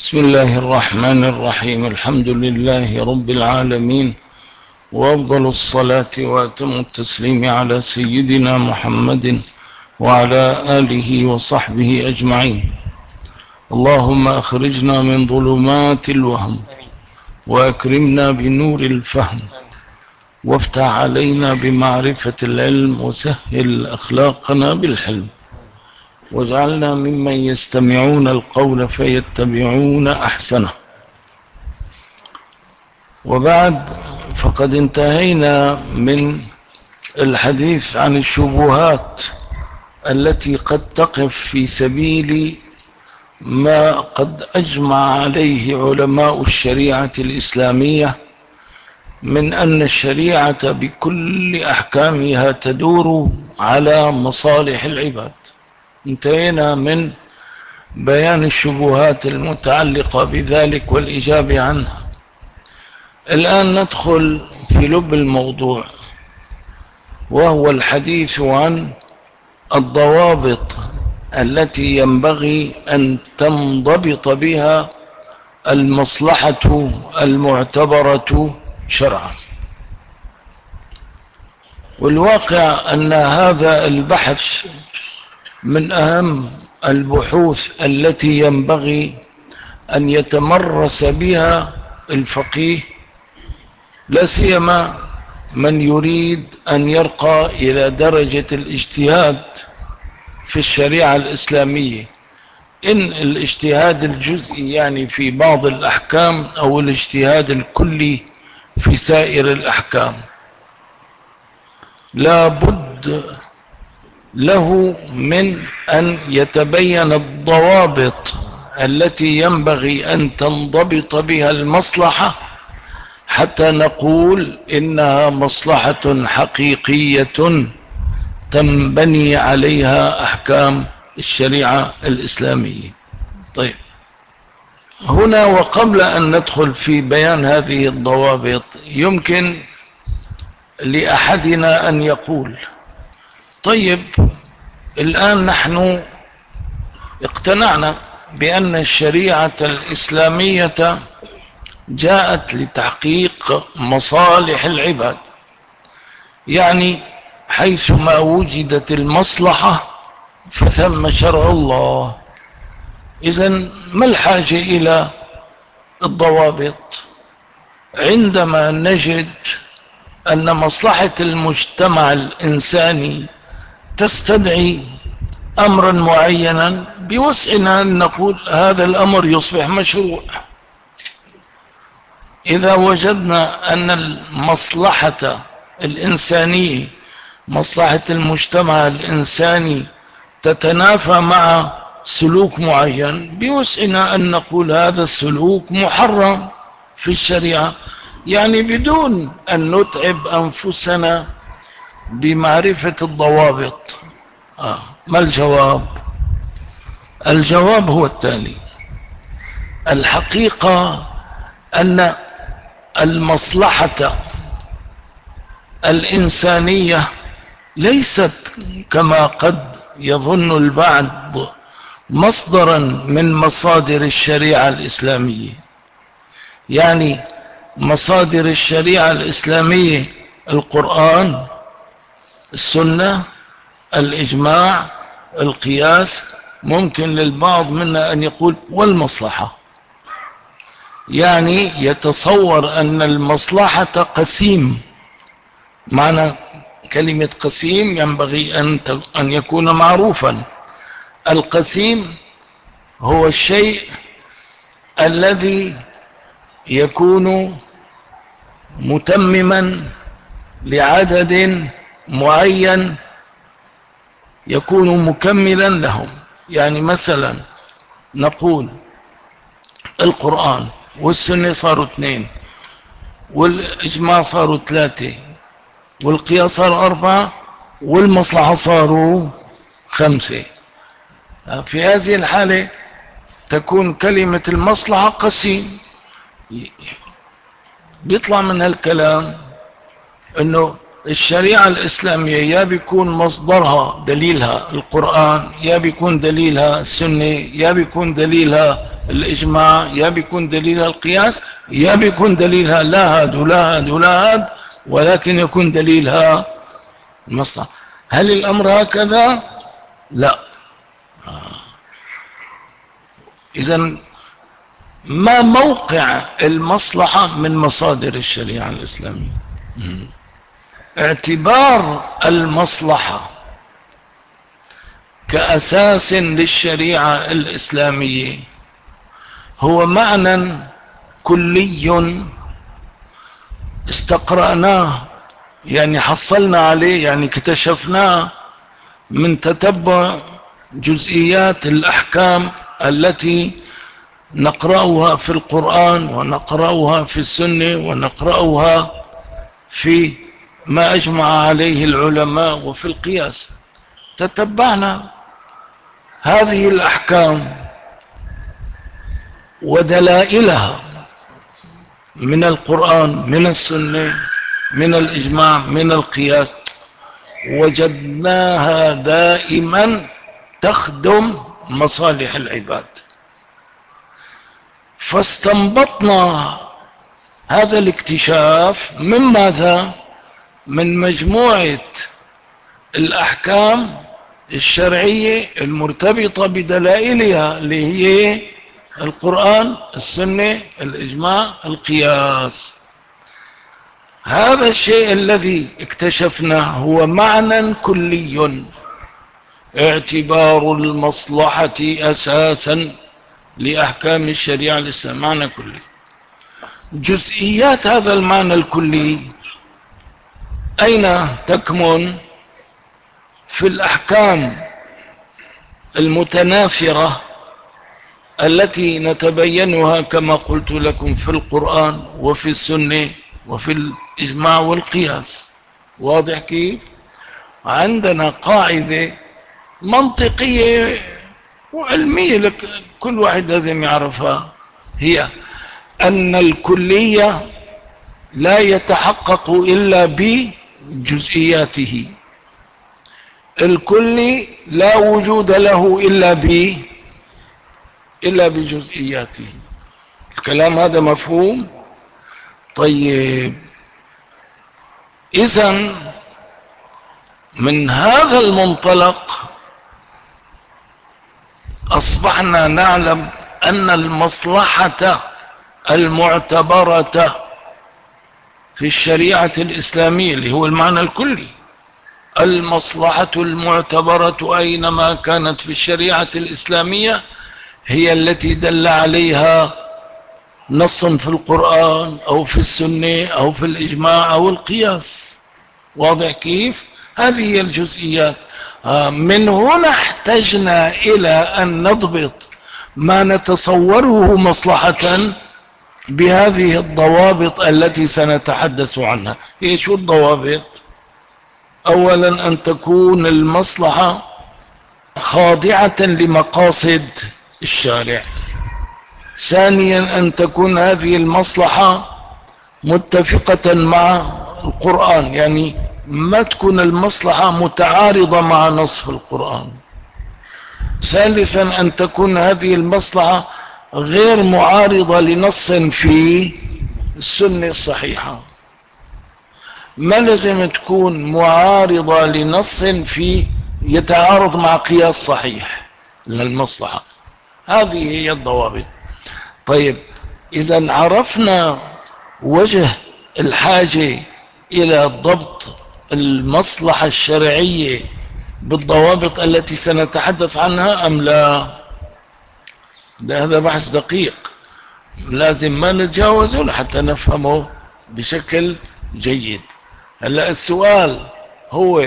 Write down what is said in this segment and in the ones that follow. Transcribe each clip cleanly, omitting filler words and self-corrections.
بسم الله الرحمن الرحيم. الحمد لله رب العالمين، وأفضل الصلاة وأتم التسليم على سيدنا محمد وعلى آله وصحبه أجمعين. اللهم أخرجنا من ظلمات الوهم وأكرمنا بنور الفهم، وافتح علينا بمعرفة العلم، وسهل أخلاقنا بالحلم، واجعلنا ممن يستمعون القول فيتبعون أحسنه. وبعد، فقد انتهينا من الحديث عن الشبهات التي قد تقف في سبيل ما قد أجمع عليه علماء الشريعة الإسلامية من أن الشريعة بكل أحكامها تدور على مصالح العباد. انتهينا من بيان الشبهات المتعلقة بذلك والإجابة عنها. الآن ندخل في لب الموضوع، وهو الحديث عن الضوابط التي ينبغي أن تنضبط بها المصلحة المعتبرة شرعا. والواقع أن هذا البحث من أهم البحوث التي ينبغي أن يتمرس بها الفقيه، لا سيما من يريد أن يرقى إلى درجة الاجتهاد في الشريعة الإسلامية، إن الاجتهاد الجزئي يعني في بعض الأحكام، أو الاجتهاد الكلي في سائر الأحكام. لا بد له من أن يتبين الضوابط التي ينبغي أن تنضبط بها المصلحة، حتى نقول إنها مصلحة حقيقية تنبني عليها أحكام الشريعة الإسلامية. طيب، هنا وقبل أن ندخل في بيان هذه الضوابط، يمكن لأحدنا أن يقول: طيب، الآن نحن اقتنعنا بأن الشريعة الإسلامية جاءت لتحقيق مصالح العباد، يعني حيثما وجدت المصلحة فثم شرع الله. إذن ما الحاجة إلى الضوابط عندما نجد أن مصلحة المجتمع الإنساني تستدعي أمرا معينا؟ بوسعنا أن نقول هذا الأمر يصبح مشروع. إذا وجدنا أن المصلحة الإنسانية، مصلحة المجتمع الإنساني، تتنافى مع سلوك معين، بوسعنا أن نقول هذا السلوك محرم في الشريعة، يعني بدون أن نتعب أنفسنا بمعرفة الضوابط. ما الجواب؟ الجواب هو التالي: الحقيقة أن المصلحة الإنسانية ليست كما قد يظن البعض مصدرا من مصادر الشريعة الإسلامية. يعني مصادر الشريعة الإسلامية القرآن، السنة، الإجماع، القياس. ممكن للبعض منا أن يقول والمصلحة، يعني يتصور أن المصلحة قسيم. معنى كلمة قسيم ينبغي أن يكون معروفا. القسيم هو الشيء الذي يكون متمما لعدد معين، يكون مكملا لهم. يعني مثلا نقول القرآن والسنة صاروا 2، والإجماع صاروا 3، والقياس صار 4، والمصلحة صاروا 5. في هذه الحالة تكون كلمة المصلحة قسيم. بيطلع من هالكلام أنه الشريعة الإسلامية يا بيكون مصدرها دليلها القرآن، يا بيكون دليلها السنة، يا بيكون دليلها الإجماع، يا بيكون دليلها القياس، يا بيكون دليلها لا هاد ولا هاد ولا هاد، ولكن يكون دليلها المصلحة. هل الأمر هكذا؟ لا. إذن ما موقع المصلحة من مصادر الشريعة الإسلامية؟ اعتبار المصلحة كأساس للشريعة الإسلامية هو معنى كلي استقرأناه، يعني حصلنا عليه، يعني اكتشفناه من تتبع جزئيات الأحكام التي نقرأها في القرآن ونقرأها في السنة ونقرأها في ما أجمع عليه العلماء وفي القياس. تتبعنا هذه الأحكام ودلائلها من القرآن، من السنة، من الإجماع، من القياس، وجدناها دائما تخدم مصالح العباد. فاستنبطنا هذا الاكتشاف من ماذا؟ من مجموعة الأحكام الشرعية المرتبطة بدلائلها اللي هي القرآن، السنة، الإجماع، القياس. هذا الشيء الذي اكتشفناه هو معنى كلي، اعتبار المصلحة أساسا لأحكام الشريعة الإسلامية، معنى كلي. جزئيات هذا المعنى الكلي أين تكمن؟ في الأحكام المتناثرة التي نتبينها كما قلت لكم في القرآن وفي السنة وفي الإجماع والقياس. واضح كيف؟ عندنا قاعدة منطقية وعلمية لك كل واحد لازم يعرفها، هي أن الكلية لا يتحقق إلا بجزئياته. الكلي لا وجود له إلا بجزئياته. الكلام هذا مفهوم؟ طيب، إذن من هذا المنطلق أصبحنا نعلم أن المصلحة المعتبرة في الشريعة الإسلامية اللي هو المعنى الكلي، المصلحة المعتبرة أينما كانت في الشريعة الإسلامية هي التي دل عليها نص في القرآن أو في السنة أو في الإجماع أو القياس. واضح كيف؟ هذه هي الجزئيات. من هنا احتجنا إلى أن نضبط ما نتصوره مصلحة بهذه الضوابط التي سنتحدث عنها. هي شو الضوابط؟ أولا أن تكون المصلحة خاضعة لمقاصد الشارع. ثانيا أن تكون هذه المصلحة متفقة مع القرآن، يعني ما تكون المصلحة متعارضة مع نص القرآن. ثالثا أن تكون هذه المصلحة غير معارضة لنص في السنة الصحيحة. ما لازم تكون معارضة لنص في يتعارض مع قياس صحيح للمصلحة. هذه هي الضوابط. طيب، إذا عرفنا وجه الحاجة إلى ضبط المصلحة الشرعية بالضوابط التي سنتحدث عنها أم لا؟ هذا بحث دقيق لازم ما نتجاوزه لحتى نفهمه بشكل جيد. هلأ السؤال هو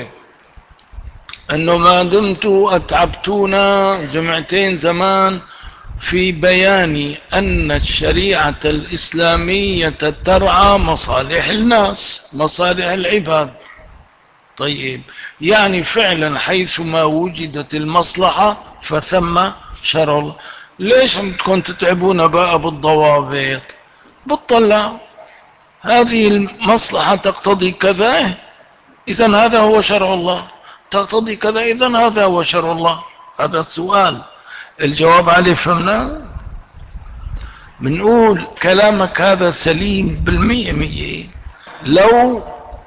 أنه ما دمت أتعبتونا جمعتين زمان في بيان أن الشريعة الإسلامية ترعى مصالح الناس، مصالح العباد. طيب، يعني فعلا حيثما وجدت المصلحة فثم شرع الله. ليش بدكم تتعبونا بقى بالضوابط؟ بتطلع هذه المصلحة تقتضي كذا، إذن هذا هو شرع الله، تقتضي كذا، إذن هذا هو شرع الله. هذا السؤال، الجواب عليه فهمنا. بنقول كلامك هذا سليم بالمية مية لو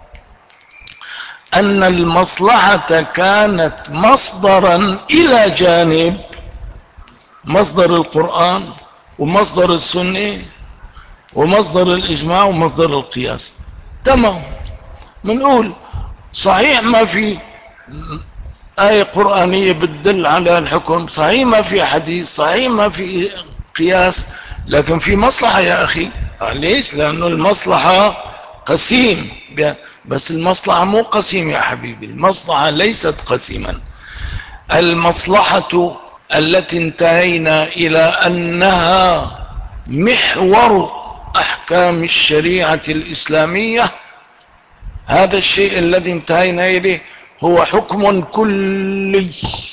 أن المصلحة كانت مصدرا إلى جانب مصدر القرآن ومصدر السنة ومصدر الإجماع ومصدر القياس. تمام، بنقول صحيح ما في آية قرآنية بتدل على الحكم، صحيح ما في حديث، صحيح ما في قياس، لكن في مصلحة يا أخي. ليش؟ لأنه المصلحة قسيم، بس المصلحة مو قسيم يا حبيبي، المصلحة ليست قسيما. المصلحة التي انتهينا إلى أنها محور أحكام الشريعة الإسلامية، هذا الشيء الذي انتهينا إليه هو حكم كلي،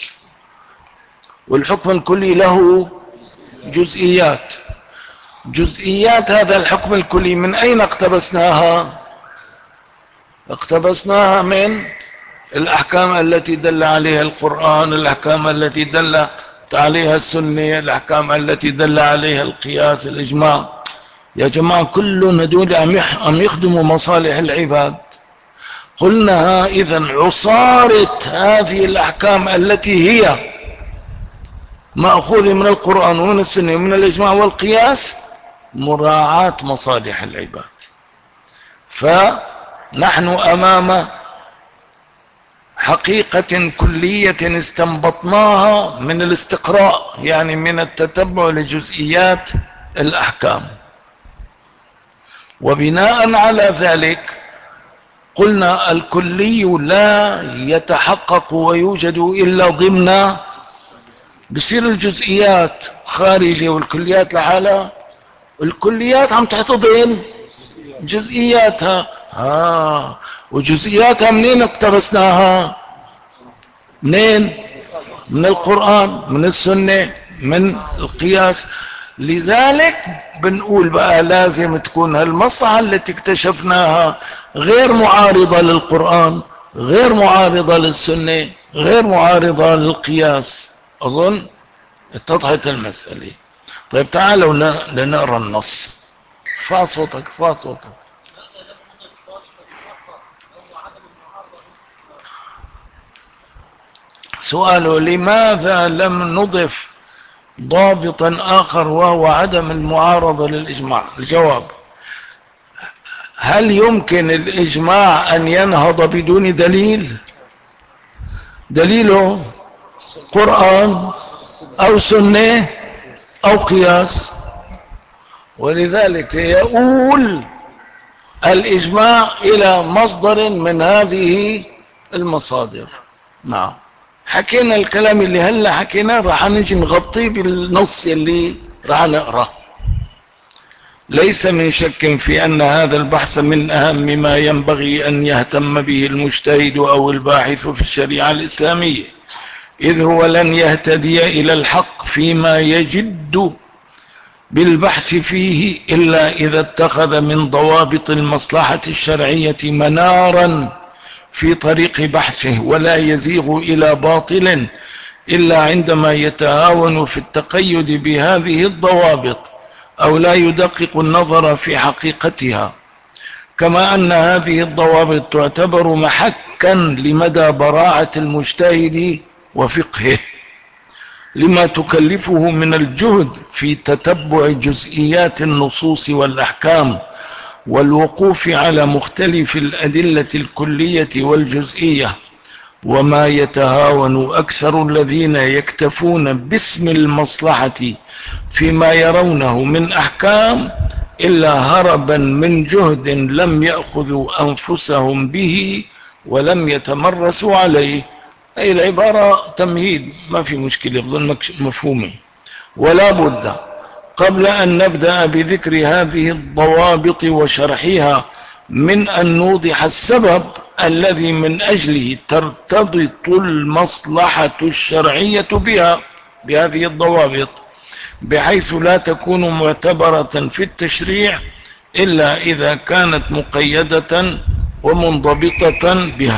والحكم الكلي له جزئيات. جزئيات هذا الحكم الكلي من أين اقتبسناها؟ اقتبسناها من الأحكام التي دل عليها القرآن، الأحكام التي دل عليها السنة، الأحكام التي دل عليها القياس، الإجماع. يا جماعة كلنا هدول عم يخدموا مصالح العباد. قلنا إذن عصارة هذه الأحكام التي هي مأخوذة من القرآن ومن السنة ومن الإجماع والقياس مراعاة مصالح العباد. فنحن أمام حقيقة كلية استنبطناها من الاستقراء، يعني من التتبع لجزئيات الأحكام، وبناء على ذلك قلنا الكلي لا يتحقق ويوجد إلا ضمن، بصير الجزئيات خارجة والكليات لحالها، الكليات عم تحتضن جزئياتها. وجزئياتها منين اقتبسناها؟ منين؟ من القرآن، من السنة، من القياس. لذلك بنقول بقى لازم تكون هالمصلحة التي اكتشفناها غير معارضة للقرآن، غير معارضة للسنة، غير معارضة للقياس. أظن اتضحت المسألة. طيب تعالوا لنقرأ النص. ارفع صوتك، ارفع صوتك. سؤاله: لماذا لم نضف ضابطا آخر وهو عدم المعارضة للإجماع؟ الجواب: هل يمكن الإجماع أن ينهض بدون دليل؟ دليله قرآن أو سنة أو قياس، ولذلك يؤول الإجماع إلى مصدر من هذه المصادر. نعم، حكينا الكلام اللي هلا حكيناه، راح نجي نغطيه بالنص اللي راح نقرأه. ليس من شك في أن هذا البحث من أهم ما ينبغي أن يهتم به المجتهد أو الباحث في الشريعة الإسلامية، إذ هو لن يهتدي إلى الحق فيما يجد بالبحث فيه إلا إذا اتخذ من ضوابط المصلحة الشرعية منارا في طريق بحثه، ولا يزيغ إلى باطل إلا عندما يتهاون في التقيد بهذه الضوابط أو لا يدقق النظر في حقيقتها. كما أن هذه الضوابط تعتبر محكا لمدى براعة المجتهد وفقهه، لما تكلفه من الجهد في تتبع جزئيات النصوص والأحكام والوقوف على مختلف الأدلة الكلية والجزئية. وما يتهاون أكثر الذين يكتفون باسم المصلحة فيما يرونه من أحكام إلا هربا من جهد لم يأخذوا أنفسهم به ولم يتمرسوا عليه. أي العبارة تمهيد، ما في مشكلة، بظن مفهومة. ولا بد قبل أن نبدأ بذكر هذه الضوابط وشرحها من أن نوضح السبب الذي من أجله ترتبط المصلحة الشرعية بهذه الضوابط، بحيث لا تكون معتبرة في التشريع إلا إذا كانت مقيدة ومنضبطة بها.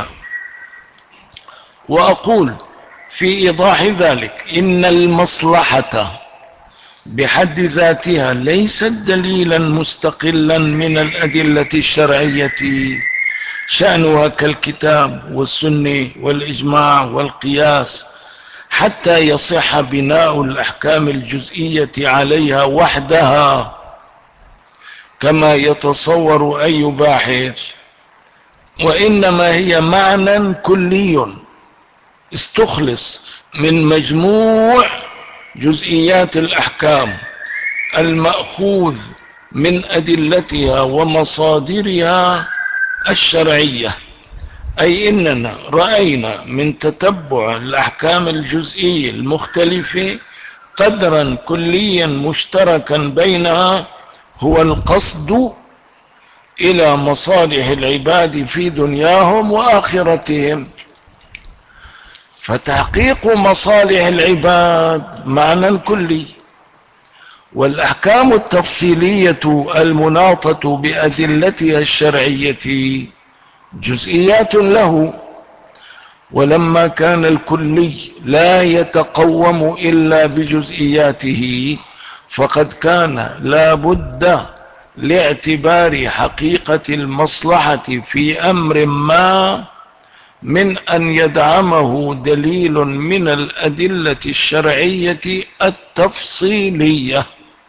وأقول في إيضاح ذلك إن المصلحة بحد ذاتها ليست دليلا مستقلا من الأدلة الشرعية، شأنها كالكتاب والسنة والإجماع والقياس، حتى يصح بناء الأحكام الجزئية عليها وحدها كما يتصور أي باحث، وإنما هي معنى كلي استخلص من مجموع جزئيات الأحكام المأخوذ من أدلتها ومصادرها الشرعية. أي إننا رأينا من تتبع الأحكام الجزئية المختلفة قدرا كليا مشتركا بينها هو القصد إلى مصالح العباد في دنياهم وآخرتهم. فتحقيق مصالح العباد معنى كلي، والأحكام التفصيلية المناطة بأدلتها الشرعية جزئيات له. ولما كان الكلي لا يتقوم إلا بجزئياته، فقد كان لا بد لاعتبار حقيقة المصلحة في أمر ما من أن يدعمه دليل من الأدلة الشرعية التفصيلية،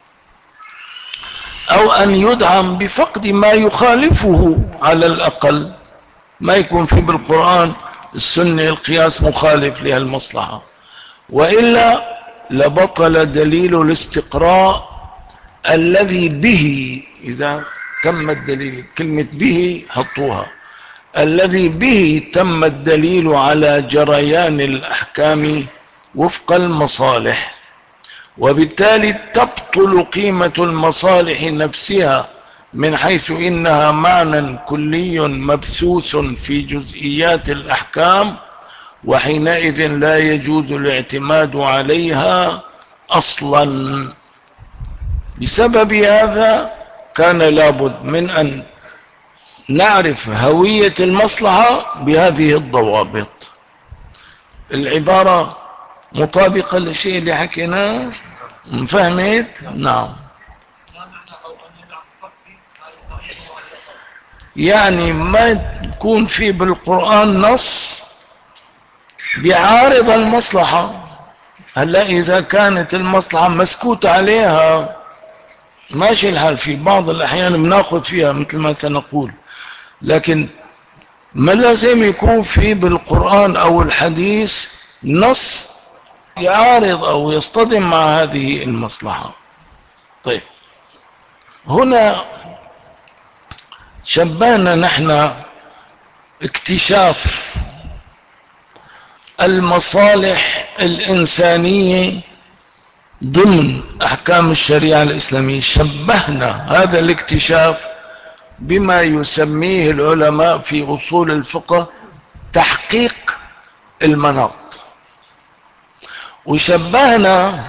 أو أن يدعم بفقد ما يخالفه، على الأقل ما يكون في بالقرآن السنة القياس مخالف لهالمصلحة، وإلا لبطل دليل الاستقراء الذي به، إذا تم الدليل، كلمة به حطوها، الذي به تم الدليل على جريان الأحكام وفق المصالح، وبالتالي تبطل قيمة المصالح نفسها من حيث إنها معنى كلي مبثوث في جزئيات الأحكام، وحينئذ لا يجوز الاعتماد عليها أصلا. بسبب هذا كان لابد من أن نعرف هوية المصلحة بهذه الضوابط. العبارة مطابقة للشيء اللي حكيناه، فهمت؟ نعم. يعني ما يكون في بالقرآن نص بيعارض المصلحة. هلا إذا كانت المصلحة مسكوت عليها ماشي الحال، في بعض الأحيان بناخذ فيها مثل ما سنقول، لكن ما لازم يكون في بالقرآن أو الحديث نص يعارض أو يصطدم مع هذه المصلحة. طيب، هنا شبهنا نحن اكتشاف المصالح الإنسانية ضمن أحكام الشريعة الإسلامية، شبهنا هذا الاكتشاف بما يسميه العلماء في أصول الفقه تحقيق المناط، وشبهنا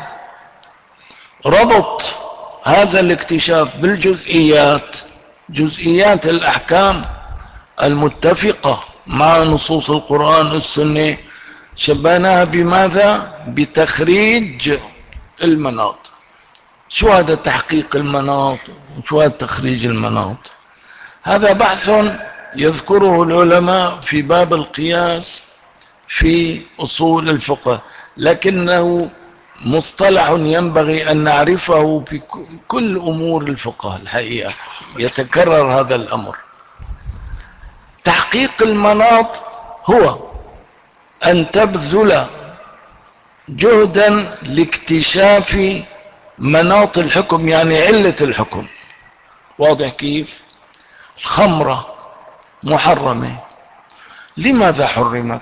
ربط هذا الاكتشاف بالجزئيات، جزئيات الأحكام المتفقة مع نصوص القرآن والسنة، شبهناها بماذا؟ بتخريج المناط. شو هذا تحقيق المناط وشو هذا تخريج المناط؟ هذا بحث يذكره العلماء في باب القياس في أصول الفقه، لكنه مصطلح ينبغي أن نعرفه في كل أمور الفقه. الحقيقة يتكرر هذا الأمر. تحقيق المناط هو أن تبذل جهدا لاكتشاف مناط الحكم، يعني علة الحكم. واضح كيف؟ الخمرة محرمة، لماذا حرمت؟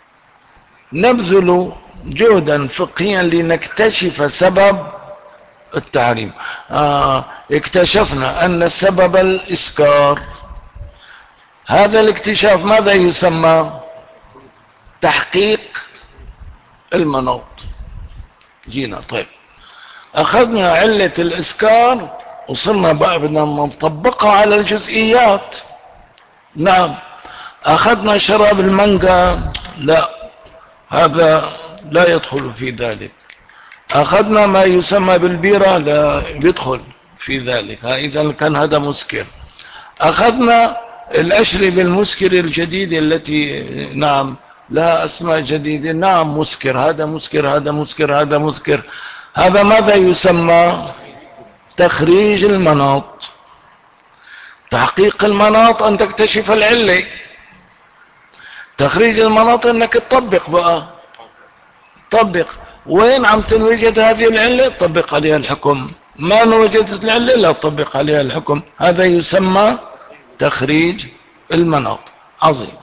نبذل جهدا فقهيا لنكتشف سبب التحريم. اكتشفنا أن سبب الإسكار. هذا الاكتشاف ماذا يسمى؟ تحقيق المناط. جينا طيب، أخذنا علة الإسكار وصلنا بقى بدنا نطبقها على الجزئيات. نعم. أخذنا شراب المانجا، لا، هذا لا يدخل في ذلك. أخذنا ما يسمى بالبيرة، لا بيدخل في ذلك، إذا كان هذا مسكر. أخذنا الأشربة المسكر الجديدة التي نعم لها أسماء جديدة، نعم مسكر، هذا مسكر، هذا مسكر، هذا مسكر. هذا ماذا يسمى؟ تخريج المناط. تحقيق المناط أن تكتشف العلة، تخريج المناط أنك تطبق بقى، طبق وين عم تنوجد هذه العلة طبق عليها الحكم، ما وجدت العلة لا تطبق عليها الحكم. هذا يسمى تخريج المناط. عظيم.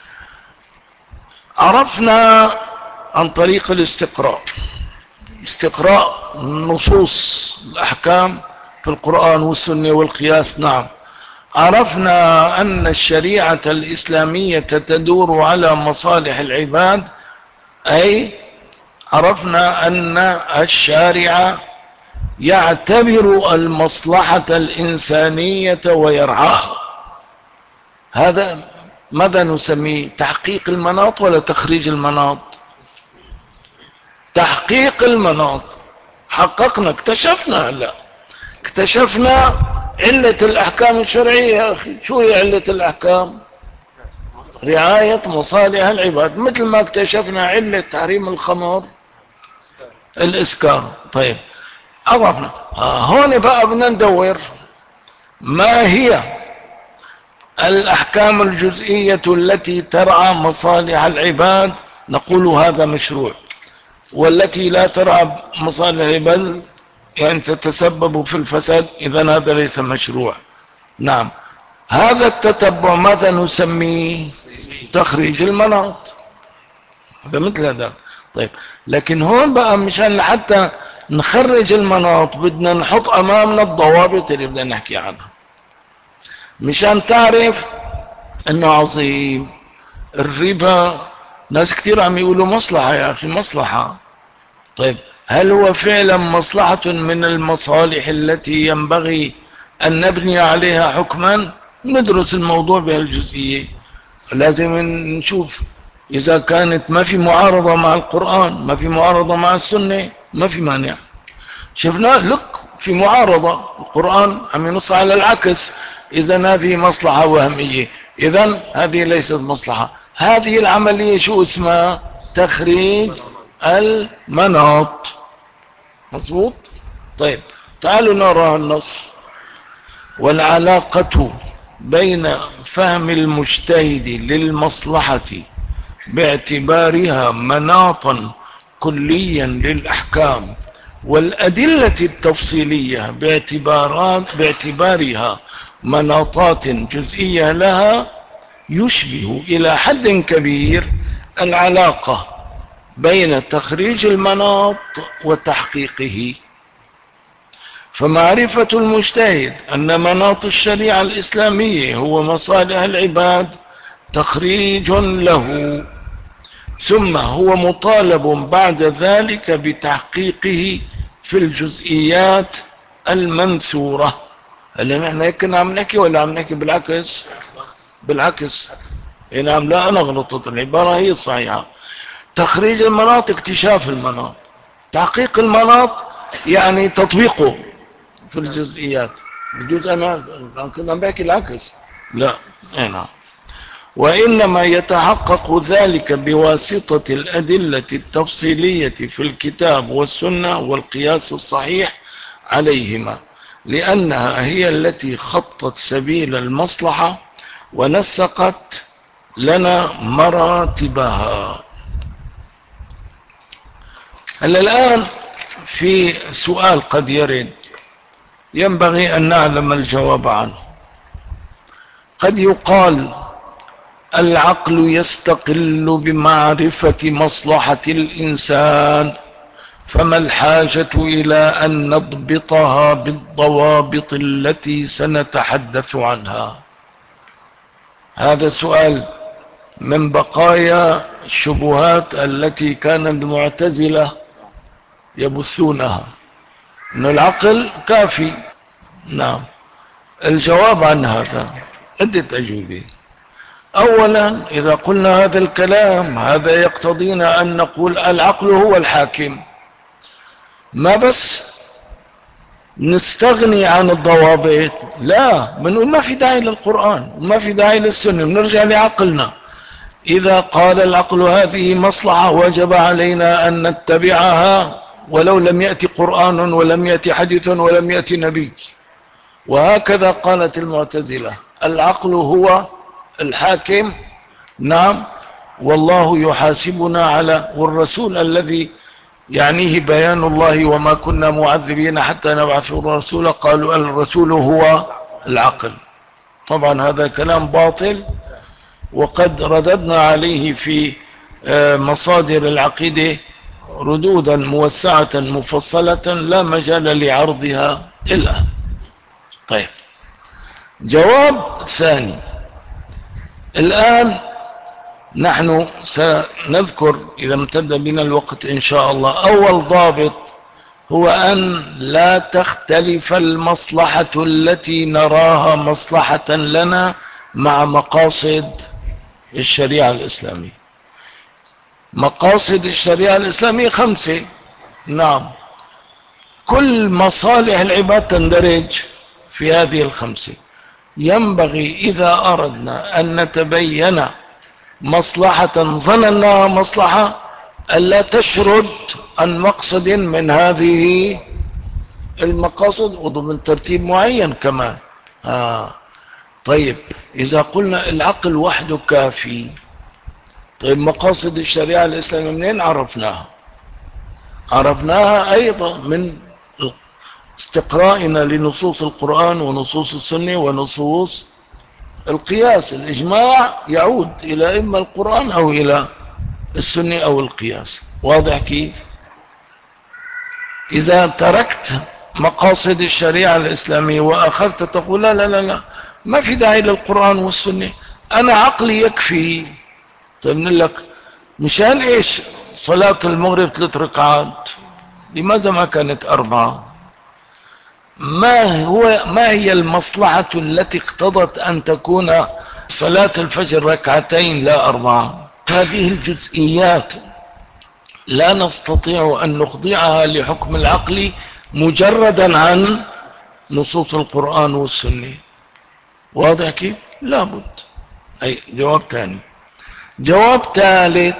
عرفنا عن طريق الاستقراء، استقراء نصوص الأحكام في القرآن والسنة والقياس. نعم. عرفنا أن الشريعة الإسلامية تدور على مصالح العباد، أي عرفنا أن الشارع يعتبر المصلحة الإنسانية ويرعاها. هذا ماذا نسميه؟ تحقيق المناط ولا تخريج المناط؟ تحقيق المناط. حققنا، اكتشفنا، لا اكتشفنا علة الأحكام الشرعية. يا أخي شو هي علة الأحكام؟ رعاية مصالح العباد، مثل ما اكتشفنا علة تحريم الخمر الإسكار. طيب عرفنا. هون بقى بدنا ندور ما هي الأحكام الجزئية التي ترعى مصالح العباد، نقول هذا مشروع، والتي لا ترعى مصالح العباد يعني تتسبب في الفساد، إذن هذا ليس مشروع. نعم. هذا التتبع ماذا نسميه؟ تخريج المناط. هذا مثل هذا. طيب لكن هون بقى مشان حتى نخرج المناط بدنا نحط أمامنا الضوابط اللي بدنا نحكي عنها، مشان تعرف انه عظيم. الربا ناس كتير عم يقولوا مصلحة، يا اخي مصلحة. طيب هل هو فعلا مصلحة من المصالح التي ينبغي ان نبني عليها حكما؟ ندرس الموضوع بهالجزئية. لازم نشوف اذا كانت ما في معارضة مع القرآن، ما في معارضة مع السنة، ما في مانع. شفنا لك في معارضة، القرآن عم ينص على العكس، إذا هذه مصلحة وهمية، إذا هذه ليست مصلحة. هذه العملية شو اسمها؟ تخريج المناط. مظبوط. طيب تعالوا نرى النص. والعلاقة بين فهم المجتهد للمصلحة باعتبارها مناطا كليا للأحكام، والأدلة التفصيلية باعتبارها مناطات جزئية لها، يشبه إلى حد كبير العلاقة بين تخريج المناط وتحقيقه. فمعرفة المجتهد أن مناط الشريعة الإسلامية هو مصالح العباد تخريج له، ثم هو مطالب بعد ذلك بتحقيقه في الجزئيات المنثورة. هل نحن هيك عم نحكي ولا عم نحكي بالعكس؟ بالعكس. نعم. لا أنا غلطت، العبارة هي الصحيحة. تخريج المناط اكتشاف المناط، تحقيق المناط يعني تطبيقه في الجزئيات. بجوز أنا كنت عم بحكي العكس. لا. نعم. وإنما يتحقق ذلك بواسطة الأدلة التفصيلية في الكتاب والسنة والقياس الصحيح عليهما، لأنها هي التي خطت سبيل المصلحة ونسقت لنا مراتبها. الآن في سؤال قد يرد ينبغي أن نعلم الجواب عنه. قد يقال العقل يستقل بمعرفة مصلحة الإنسان، فما الحاجة إلى أن نضبطها بالضوابط التي سنتحدث عنها؟ هذا سؤال من بقايا الشبهات التي كان المعتزلة يبثونها، أن العقل كافي. نعم. الجواب عن هذا عدة أجوبة. أولا إذا قلنا هذا الكلام هذا يقتضينا أن نقول العقل هو الحاكم، ما بس نستغني عن الضوابط، لا، بنقول ما في داعي للقرآن وما في داعي للسنة، بنرجع لعقلنا. إذا قال العقل هذه مصلحة وجب علينا أن نتبعها ولو لم يأتي قرآن ولم يأتي حديث ولم يأتي نبي. وهكذا قالت المعتزلة، العقل هو الحاكم، نعم، والله يحاسبنا على، والرسول الذي يعنيه بيان الله وما كنا معذبين حتى نبعث رسولا، قالوا الرسول هو العقل. طبعا هذا كلام باطل، وقد رددنا عليه في مصادر العقيدة ردودا موسعة مفصلة لا مجال لعرضها الآن. طيب، جواب ثاني. الآن نحن سنذكر إذا امتد بنا الوقت إن شاء الله أول ضابط، هو أن لا تختلف المصلحة التي نراها مصلحة لنا مع مقاصد الشريعة الإسلامية. مقاصد الشريعة الإسلامية 5، نعم، كل مصالح العباد تندرج في هذه 5. ينبغي إذا أردنا أن نتبين مصلحة ظنناها مصلحة ألا تشرد عن مقصد من هذه المقاصد وضمن ترتيب معين كمان. طيب، إذا قلنا العقل وحده كافي، طيب مقاصد الشريعة الإسلامية منين عرفناها؟ عرفناها أيضا من استقرائنا لنصوص القرآن ونصوص السنة ونصوص القياس. الإجماع يعود إلى إما القرآن أو إلى السنة أو القياس. واضح كيف؟ إذا تركت مقاصد الشريعة الإسلامية وأخذت تقول لا لا لا لا، ما في داعي للقرآن والسنة، أنا عقلي يكفي. طيب نقول لك مشان إيش صلاة المغرب 3 ركعات؟ لماذا ما كانت 4؟ ما هي المصلحة التي اقتضت أن تكون صلاة الفجر 2 لا 4؟ هذه الجزئيات لا نستطيع أن نخضعها لحكم العقل مجردا عن نصوص القرآن والسنة. واضح كيف؟ لابد. أي جواب ثاني. جواب ثالث،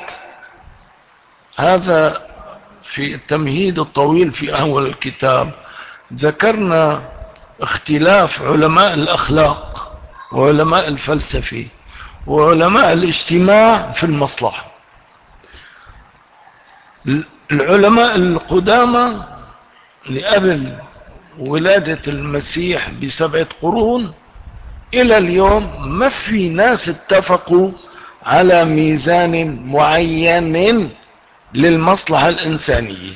هذا في التمهيد الطويل في أول الكتاب ذكرنا اختلاف علماء الأخلاق وعلماء الفلسفة وعلماء الاجتماع في المصلحة. العلماء القدامى لقبل ولادة المسيح ب7 قرون إلى اليوم ما في ناس اتفقوا على ميزان معين للمصلحة الإنسانية.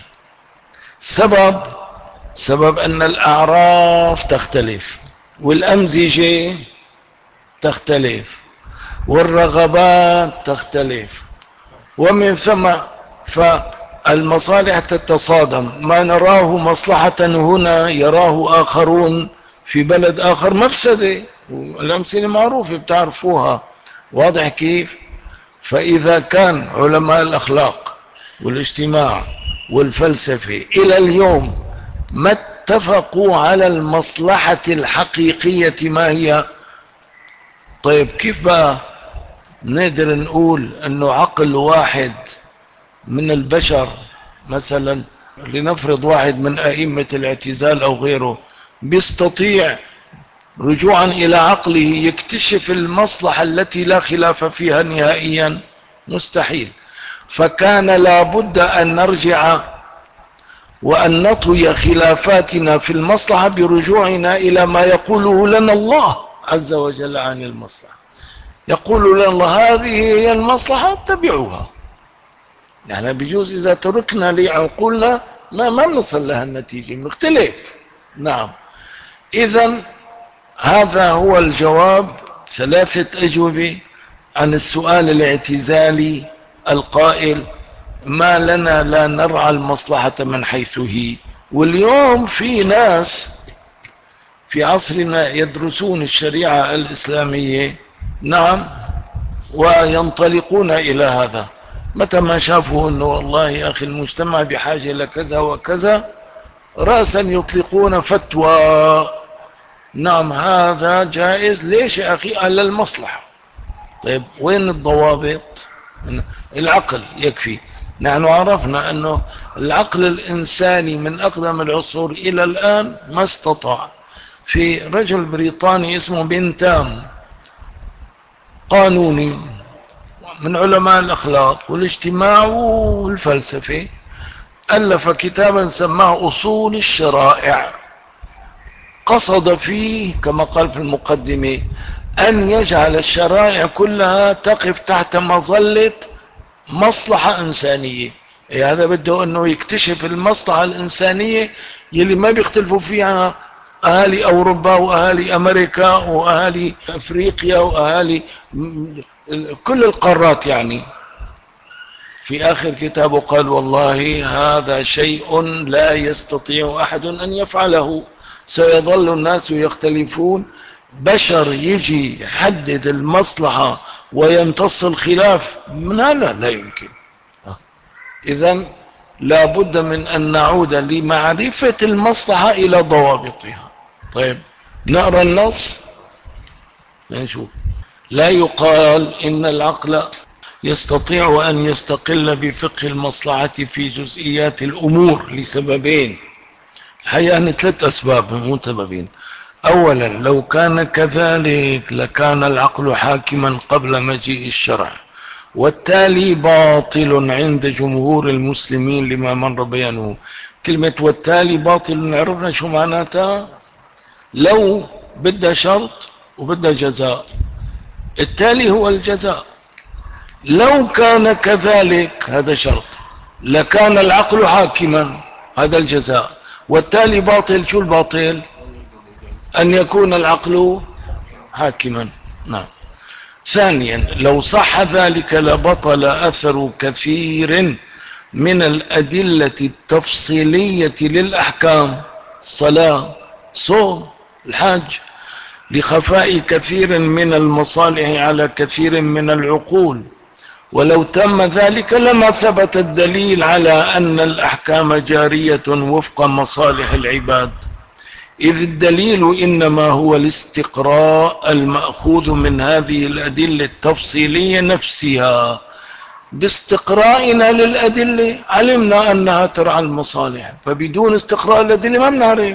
سبب أن الأعراف تختلف والأمزجة تختلف والرغبات تختلف، ومن ثم فالمصالح تتصادم. ما نراه مصلحة هنا يراه آخرون في بلد آخر مفسدة، والأمثلة معروفة بتعرفوها. واضح كيف؟ فإذا كان علماء الأخلاق والاجتماع والفلسفة إلى اليوم ما اتفقوا على المصلحة الحقيقية ما هي، طيب كيف بقى نقدر نقول أنه عقل واحد من البشر، مثلا لنفرض واحد من أئمة الاعتزال أو غيره، بيستطيع رجوعا إلى عقله يكتشف المصلحة التي لا خلاف فيها نهائيا؟ مستحيل. فكان لابد أن نرجع وأن نطوي خلافاتنا في المصلحة برجوعنا إلى ما يقوله لنا الله عز وجل عن المصلحة. يقول لنا الله هذه هي المصلحة اتبعوها. يعني بجوز إذا تركنا لعقولنا ما نصل لها النتيجة، نختلف. نعم. إذن هذا هو الجواب، 3 أجوبة عن السؤال الاعتزالي القائل ما لنا لا نرعى المصلحة من حيث هي. واليوم في ناس في عصرنا يدرسون الشريعة الإسلامية، نعم، وينطلقون إلى هذا. متى ما شافوا أنه والله يا أخي المجتمع بحاجة لكذا وكذا رأسا يطلقون فتوى. نعم هذا جائز. ليش يا أخي؟ على المصلحة. طيب وين الضوابط؟ العقل يكفي. نحن عرفنا أنه العقل الإنساني من أقدم العصور إلى الآن ما استطاع. في رجل بريطاني اسمه بنتام، قانوني من علماء الأخلاق والاجتماع والفلسفة، ألف كتابا سماه أصول الشرائع. قصد فيه كما قال في المقدمة أن يجعل الشرائع كلها تقف تحت مظلة مصلحة إنسانية. هذا بده أنه يكتشف المصلحة الإنسانية يلي ما بيختلفوا فيها أهالي أوروبا وأهالي أمريكا وأهالي أفريقيا وأهالي كل القارات. يعني في آخر كتابه قال والله هذا شيء لا يستطيع أحد أن يفعله، سيظل الناس يختلفون، بشر يجي يحدد المصلحة ويمتص الخلاف من هذا لا يمكن. إذن لا بد من أن نعود لمعرفة المصلحة إلى ضوابطها. طيب نقرأ النص نشوف. لا يقال إن العقل يستطيع أن يستقل بفقه المصلحة في جزئيات الأمور لسببين. الحقيقة أن 3 أسباب مو سببين. أولا لو كان كذلك لكان العقل حاكما قبل مجيء الشرع، والتالي باطل عند جمهور المسلمين لما مر بيانه. كلمة والتالي باطل عرفنا شو معناتها؟ لو بدها شرط وبدها جزاء، التالي هو الجزاء. لو كان كذلك هذا شرط، لكان العقل حاكما هذا الجزاء، والتالي باطل. شو الباطل؟ أن يكون العقل حاكما. نعم. ثانيا لو صح ذلك لبطل أثر كثير من الأدلة التفصيلية للأحكام، الصلاة، صوم، الحج، لخفاء كثير من المصالح على كثير من العقول. ولو تم ذلك لما ثبت الدليل على أن الأحكام جارية وفق مصالح العباد، إذ الدليل إنما هو الاستقراء المأخوذ من هذه الأدلة التفصيلية نفسها. باستقرائنا للأدلة علمنا أنها ترعى المصالح، فبدون استقراء الأدلة ما بنعرف.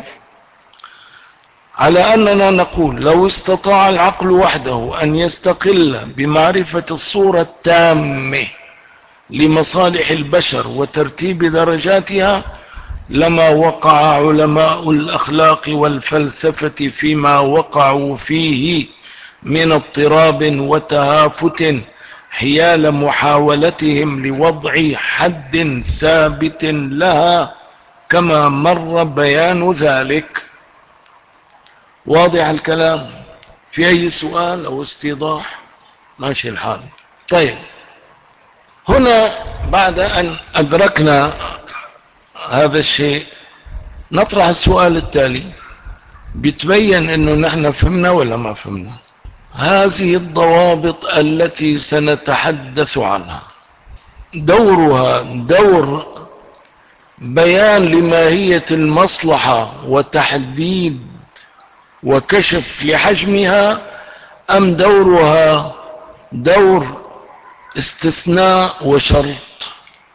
على أننا نقول لو استطاع العقل وحده أن يستقل بمعرفة الصورة التامة لمصالح البشر وترتيب درجاتها لما وقع علماء الأخلاق والفلسفة فيما وقعوا فيه من اضطراب وتهافت حيال محاولتهم لوضع حد ثابت لها كما مر بيان ذلك. واضح الكلام؟ في أي سؤال أو استيضاح؟ ماشي الحال. طيب هنا بعد أن أدركنا هذا الشيء نطرح السؤال التالي. بتبين أنه نحن فهمنا ولا ما فهمنا؟ هذه الضوابط التي سنتحدث عنها دورها دور بيان لماهية المصلحة وتحديد وكشف لحجمها، أم دورها دور استثناء وشرط؟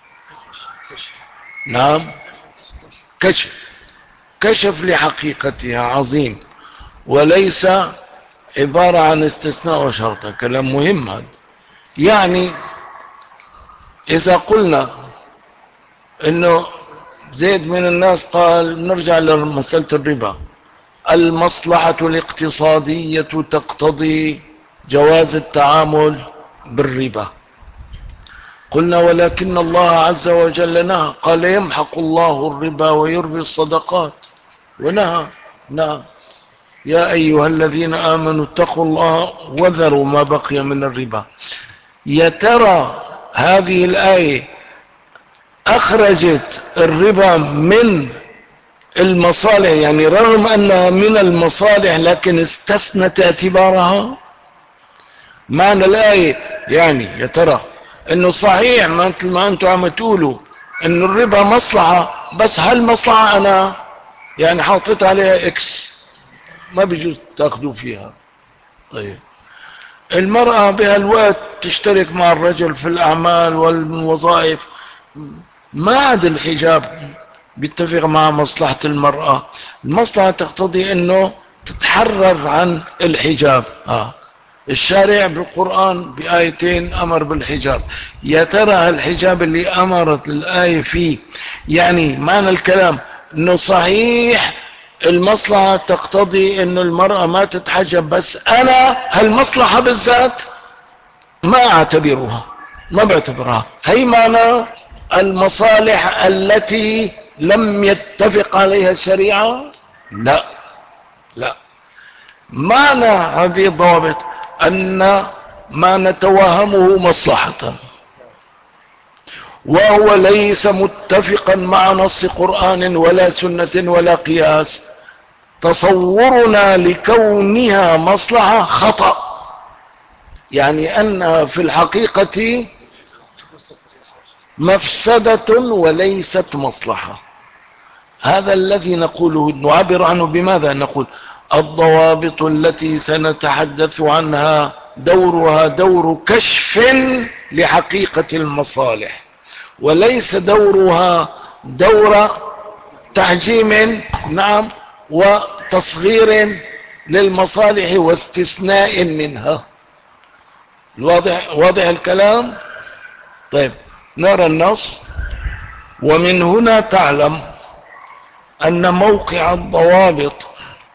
نعم كشف لحقيقتها. عظيم. وليس عبارة عن استثناء وشرط. كلام مهم هذا. يعني إذا قلنا إنه زيد من الناس قال نرجع لمسألة الربا، المصلحة الاقتصادية تقتضي جواز التعامل بالربا. قلنا ولكن الله عز وجل نهى، قال يمحق الله الربا ويربي الصدقات، ونهى. نعم يا أيها الذين آمنوا اتقوا الله وذروا ما بقي من الربا. يا ترى هذه الآية أخرجت الربا من المصالح، يعني رغم أنها من المصالح لكن استثنت اعتبارها؟ معنى الآية يعني يا ترى انه صحيح ما انتم عم تقولوا انه الربا مصلحة، بس هل مصلحة انا يعني حاطط عليها اكس، ما بيجوز تاخذوا فيها. طيب المرأة بهالوقت تشترك مع الرجل في الأعمال والوظائف، ما عاد الحجاب بيتفق مع مصلحة المرأة. المصلحة تقتضي انه تتحرر عن الحجاب. الشارع بالقرآن بآيتين أمر بالحجاب. يا ترى الحجاب اللي أمرت الآية فيه، يعني معنى الكلام انه صحيح المصلحة تقتضي ان المرأة ما تتحجب، بس انا هالمصلحة بالذات ما اعتبرها، ما بعتبرها. هي معنى المصالح التي لم يتفق عليها الشريعة. لا لا، معنى هذه الضوابط ان ما نتوهمه مصلحة وهو ليس متفقا مع نص قرآن ولا سنة ولا قياس، تصورنا لكونها مصلحة خطأ، يعني أنها في الحقيقة مفسدة وليست مصلحة. هذا الذي نقوله، نعبر عنه بماذا؟ نقول الضوابط التي سنتحدث عنها دورها دور كشف لحقيقة المصالح، وليس دورها دور تحجيم، نعم، وتصغير للمصالح واستثناء منها. واضح الكلام؟ طيب نرى النص. ومن هنا تعلم أن موقع الضوابط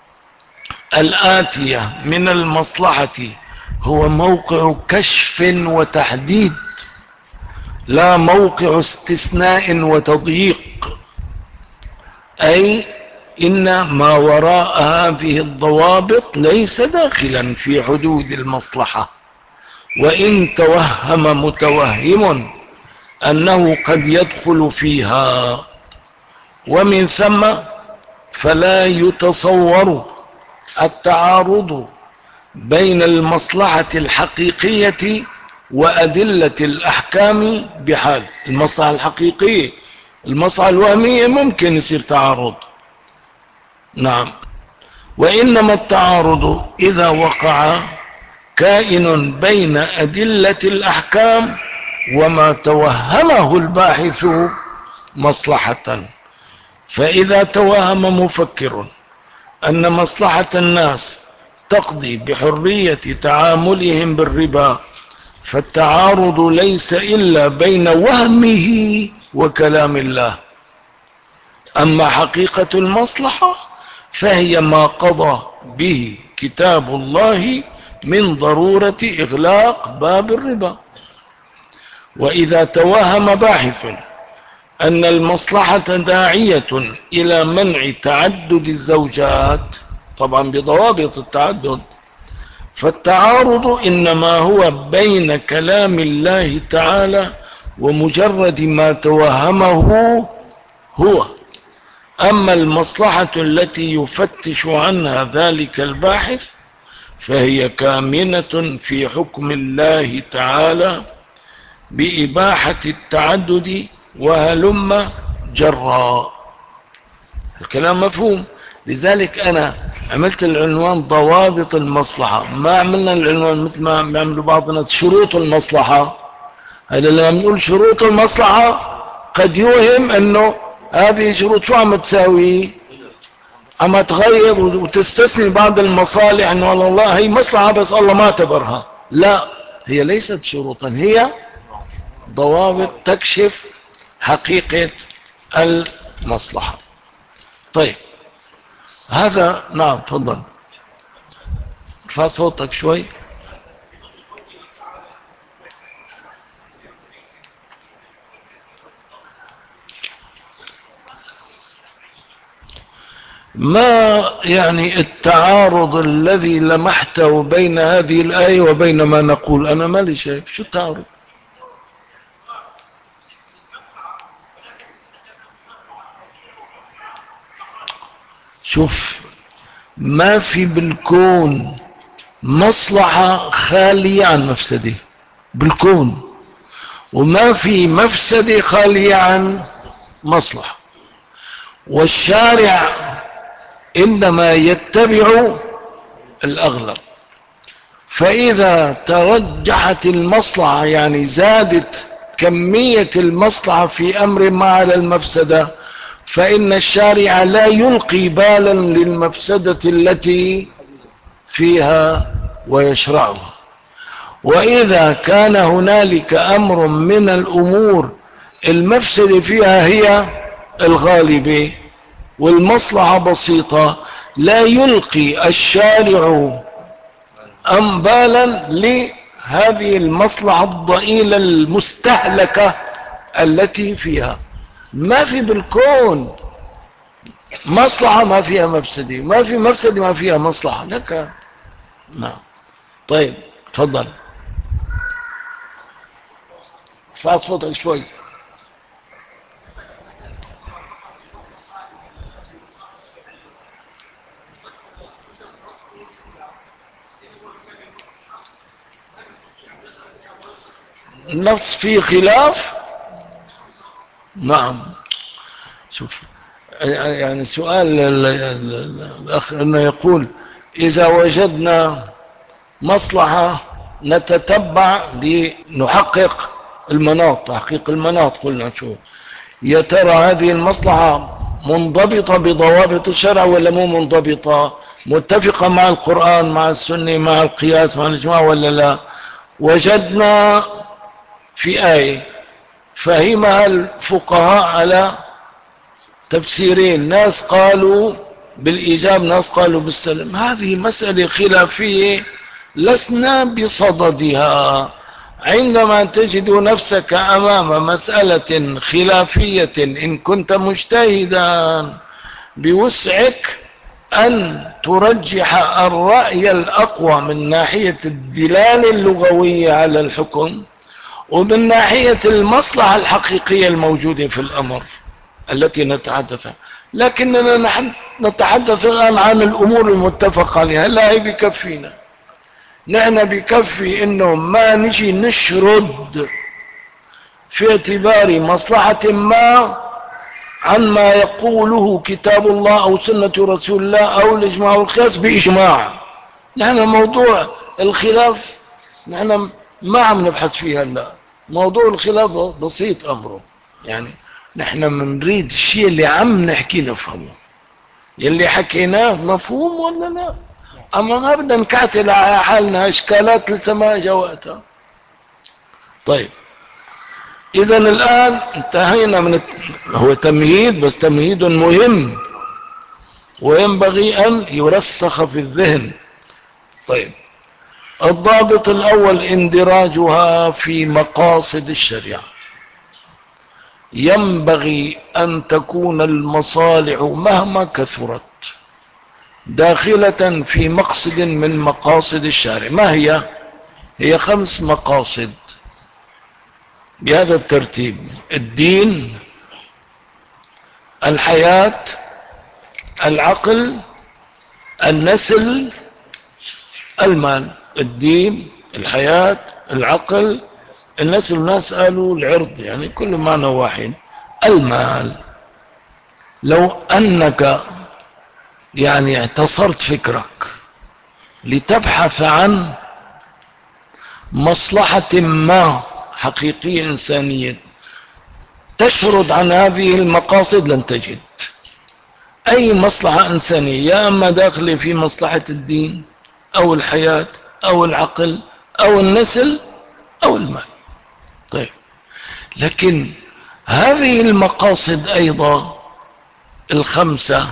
الآتية من المصلحة هو موقع كشف وتحديد، لا موقع استثناء وتضييق. أي إن ما وراء هذه الضوابط ليس داخلا في حدود المصلحة، وإن توهم متوهم أنه قد يدخل فيها، ومن ثم فلا يتصور التعارض بين المصلحة الحقيقية وأدلة الأحكام بحال. المصلحة الحقيقية، المصلحة الوهمية ممكن يصير تعارض، نعم، وإنما التعارض إذا وقع كائن بين أدلة الأحكام وما توهمه الباحث مصلحة. فإذا توهم مفكر أن مصلحة الناس تقضي بحرية تعاملهم بالربا، فالتعارض ليس إلا بين وهمه وكلام الله. أما حقيقة المصلحة فهي ما قضى به كتاب الله من ضرورة إغلاق باب الربا. وإذا توهم باحث أن المصلحة داعية إلى منع تعدد الزوجات، طبعا بضوابط التعدد، فالتعارض إنما هو بين كلام الله تعالى ومجرد ما توهمه هو. أما المصلحة التي يفتش عنها ذلك الباحث فهي كامنة في حكم الله تعالى بإباحة التعدد وهلم جرا. الكلام مفهوم؟ لذلك أنا عملت العنوان ضوابط المصلحة، ما عملنا العنوان مثل ما بيعملوا بعض الناس شروط المصلحة. هذا لما بنقول شروط المصلحة قد يوهم أنه هذه شروط شو عم تساوي؟ عم تغير وتستثني بعض المصالح، أنه والله هي مصلحة بس الله ما اعتبرها. لا، هي ليست شروطا، هي ضوابط تكشف حقيقة المصلحة. طيب هذا، نعم تفضل، ارفع صوتك شوي. ما يعني التعارض الذي لمحته بين هذه الآية وبين ما نقول؟ أنا ما لي شايف شو التعارض. شوف، ما في بالكون مصلحة خالية عن مفسدة بالكون، وما في مفسدة خالية عن مصلحة. والشارع إنما يتبع الأغلب. فإذا ترجحت المصلحة، يعني زادت كمية المصلحة في أمر ما على المفسدة، فإن الشارع لا يلقي بالا للمفسدة التي فيها ويشرعها. وإذا كان هنالك أمر من الأمور المفسد فيها هي الغالبة والمصلحة بسيطة، لا يلقي الشارع بالا لهذه المصلحة الضئيلة المستهلكة التي فيها. ما في بالكون مصلحة ما فيها مفسدة، ما في مفسدة ما فيها مصلحة لك. نعم. طيب تفضل، ارفع صوتك شوي. النص فيه خلاف. نعم. شوف، يعني سؤال الأخ أنه يقول إذا وجدنا مصلحة نتتبع لنحقق المناط، تحقيق المناط، قلنا شو يا ترى هذه المصلحة منضبطة بضوابط الشرع ولا مو منضبطة، متفقة مع القرآن مع السنة مع القياس مع الإجماع ولا لا؟ وجدنا في آية فهمها الفقهاء على تفسيرين، ناس قالوا بالإيجاب ناس قالوا بالسلم، هذه مسألة خلافية لسنا بصددها. عندما تجد نفسك أمام مسألة خلافية إن كنت مجتهدا بوسعك أن ترجح الرأي الأقوى من ناحية الدلالة اللغوية على الحكم ومن ناحية المصلحة الحقيقية الموجودة في الأمر التي نتحدث. لكننا نحن نتحدث الآن عن الأمور المتفق عليها. لا هي بكفينا، نحن بكفي إنه ما نجي نشرد في اعتبار مصلحة ما عن ما يقوله كتاب الله أو سنة رسول الله أو الإجماع والقياس بإجماع. نحن موضوع الخلاف نحن ما عم نبحث فيها. لا، موضوع الخلاف بسيط أمره، يعني نحن منريد الشيء اللي عم نحكي نفهمه، يلي حكيناه مفهوم ولا لا. أما ما بدنا نكعتل على حالنا إشكالات لسه ما جاءتها. طيب إذن الآن انتهينا من هو تمهيد، بس تمهيد مهم وينبغي أن يرسخ في الذهن. طيب الضابط الأول اندراجها في مقاصد الشريعة. ينبغي أن تكون المصالح مهما كثرت داخلة في مقصد من مقاصد الشارع. ما هي؟ هي 5 مقاصد بهذا الترتيب: الدين، الحياة، العقل، النسل، المال. الدين، الحياة، العقل، النسل. الناس قالوا العرض، يعني كل معنى واحد. المال، لو أنك يعني اعتصرت فكرك لتبحث عن مصلحة ما حقيقية إنسانية تشرد عن هذه المقاصد لن تجد أي مصلحة إنسانية، يا أما داخلة في مصلحة الدين أو الحياة أو العقل أو النسل أو المال. طيب، لكن هذه المقاصد أيضا 5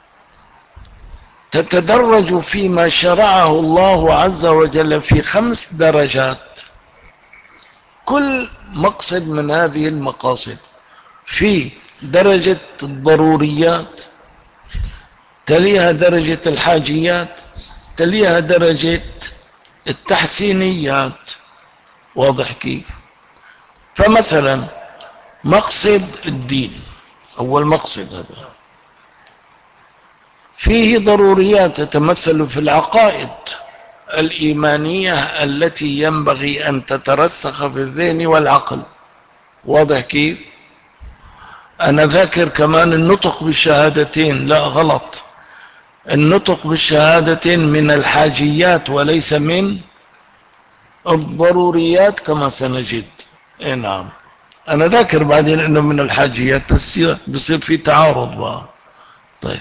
تتدرج فيما شرعه الله عز وجل في 5 درجات. كل مقصد من هذه المقاصد في درجة الضروريات، تليها درجة الحاجيات، تليها درجة التحسينيات. واضح كيف؟ فمثلا مقصد الدين، أول مقصد هذا فيه ضروريات تتمثل في العقائد الإيمانية التي ينبغي أن تترسخ في الذهن والعقل. واضح كيف؟ أنا ذاكر كمان النطق بالشهادتين، لا غلط، النطق بالشهادتين من الحاجيات وليس من الضروريات كما سنجد. نعم، أنا ذاكر بعدين أنه من الحاجيات، بصير في تعارض بقى. طيب،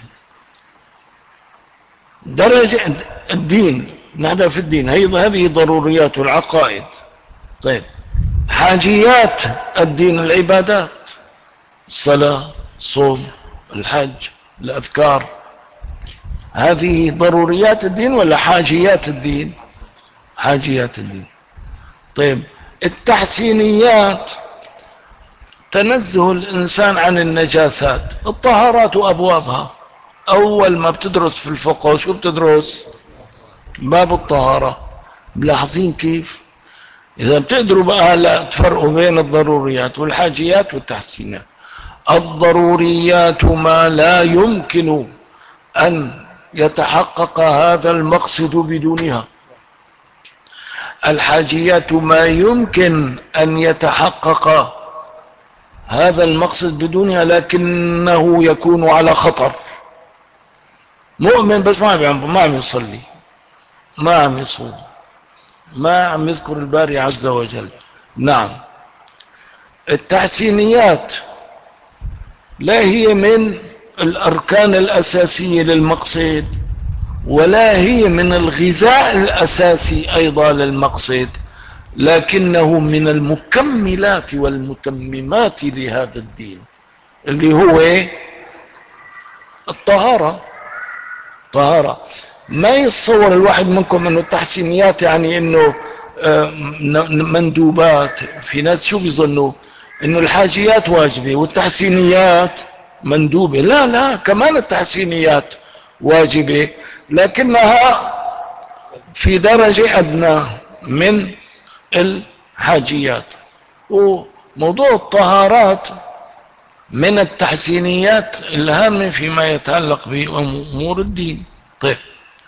درجة الدين، نحن في الدين هذه ضروريات العقائد. طيب، حاجيات الدين العبادات، الصلاة، الصوم، الحج، الأذكار، هذه ضروريات الدين ولا حاجيات الدين؟ حاجيات الدين. طيب، التحسينيات تنزه الإنسان عن النجاسات، الطهارات وأبوابها. أول ما بتدرس في الفقه شو بتدرس؟ باب الطهارة. ملاحظين كيف؟ إذا بتقدروا بقى لا تفرقوا بين الضروريات والحاجيات والتحسينات. الضروريات ما لا يمكن أن يتحقق هذا المقصد بدونها، الحاجيات ما يمكن أن يتحقق هذا المقصد بدونها لكنه يكون على خطر. مؤمن بس ما عم يصلي، ما عم يصوم، ما عم يذكر الباري عز وجل. نعم، التحسينيات لا هي من الأركان الأساسية للمقصد، ولا هي من الغذاء الأساسي أيضا للمقصد، لكنه من المكملات والمتممات لهذا الدين، اللي هو الطهارة. طهارة. ما يتصور الواحد منكم انه التحسينيات يعني انه مندوبات. في ناس شو بيظنوا؟ انه الحاجيات واجبة والتحسينيات مندوبة. لا لا، كمان التحسينيات واجبة لكنها في درجة أدنى من الحاجيات. وموضوع الطهارات من التحسينيات الهامة فيما يتعلق بأمور الدين. طيب،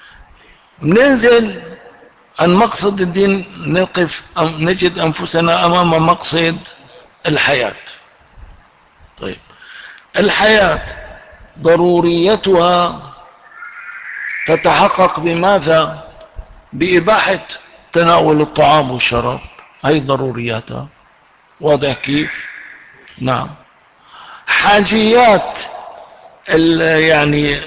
ننزل عن مقصد الدين، نقف نجد أنفسنا أمام مقصد الحياة. طيب، الحياة ضروريتها تتحقق بماذا؟ بإباحة تناول الطعام والشراب، هي ضرورياتها. واضح كيف؟ نعم. حاجيات يعني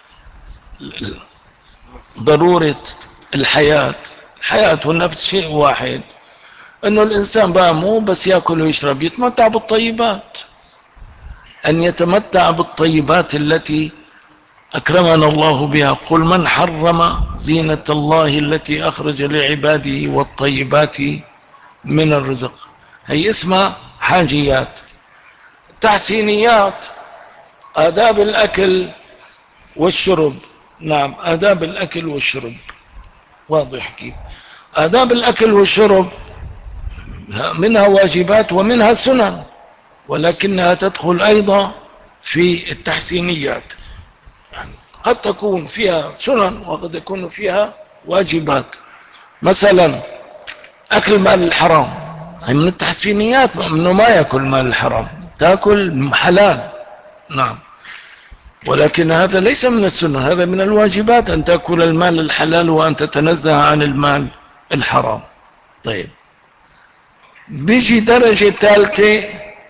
ضرورة الحياة والنفس شيء واحد، انه الانسان بقى مو بس ياكل ويشرب، يتمتع بالطيبات، ان يتمتع بالطيبات التي اكرمنا الله بها. قل من حرم زينة الله التي اخرج لعباده والطيبات من الرزق. هي اسمها حاجيات. تحسينيات آداب الأكل والشرب. نعم، آداب الأكل والشرب. واضح كيف؟ آداب الأكل والشرب منها واجبات ومنها سنن، ولكنها تدخل أيضا في التحسينيات. قد تكون فيها سنن وقد يكون فيها واجبات. مثلا أكل مال الحرام، هي من التحسينيات، انه ما يأكل مال الحرام، تأكل حلال. نعم، ولكن هذا ليس من السنة، هذا من الواجبات، أن تأكل المال الحلال وأن تتنزه عن المال الحرام. طيب، بيجي درجة ثالثة،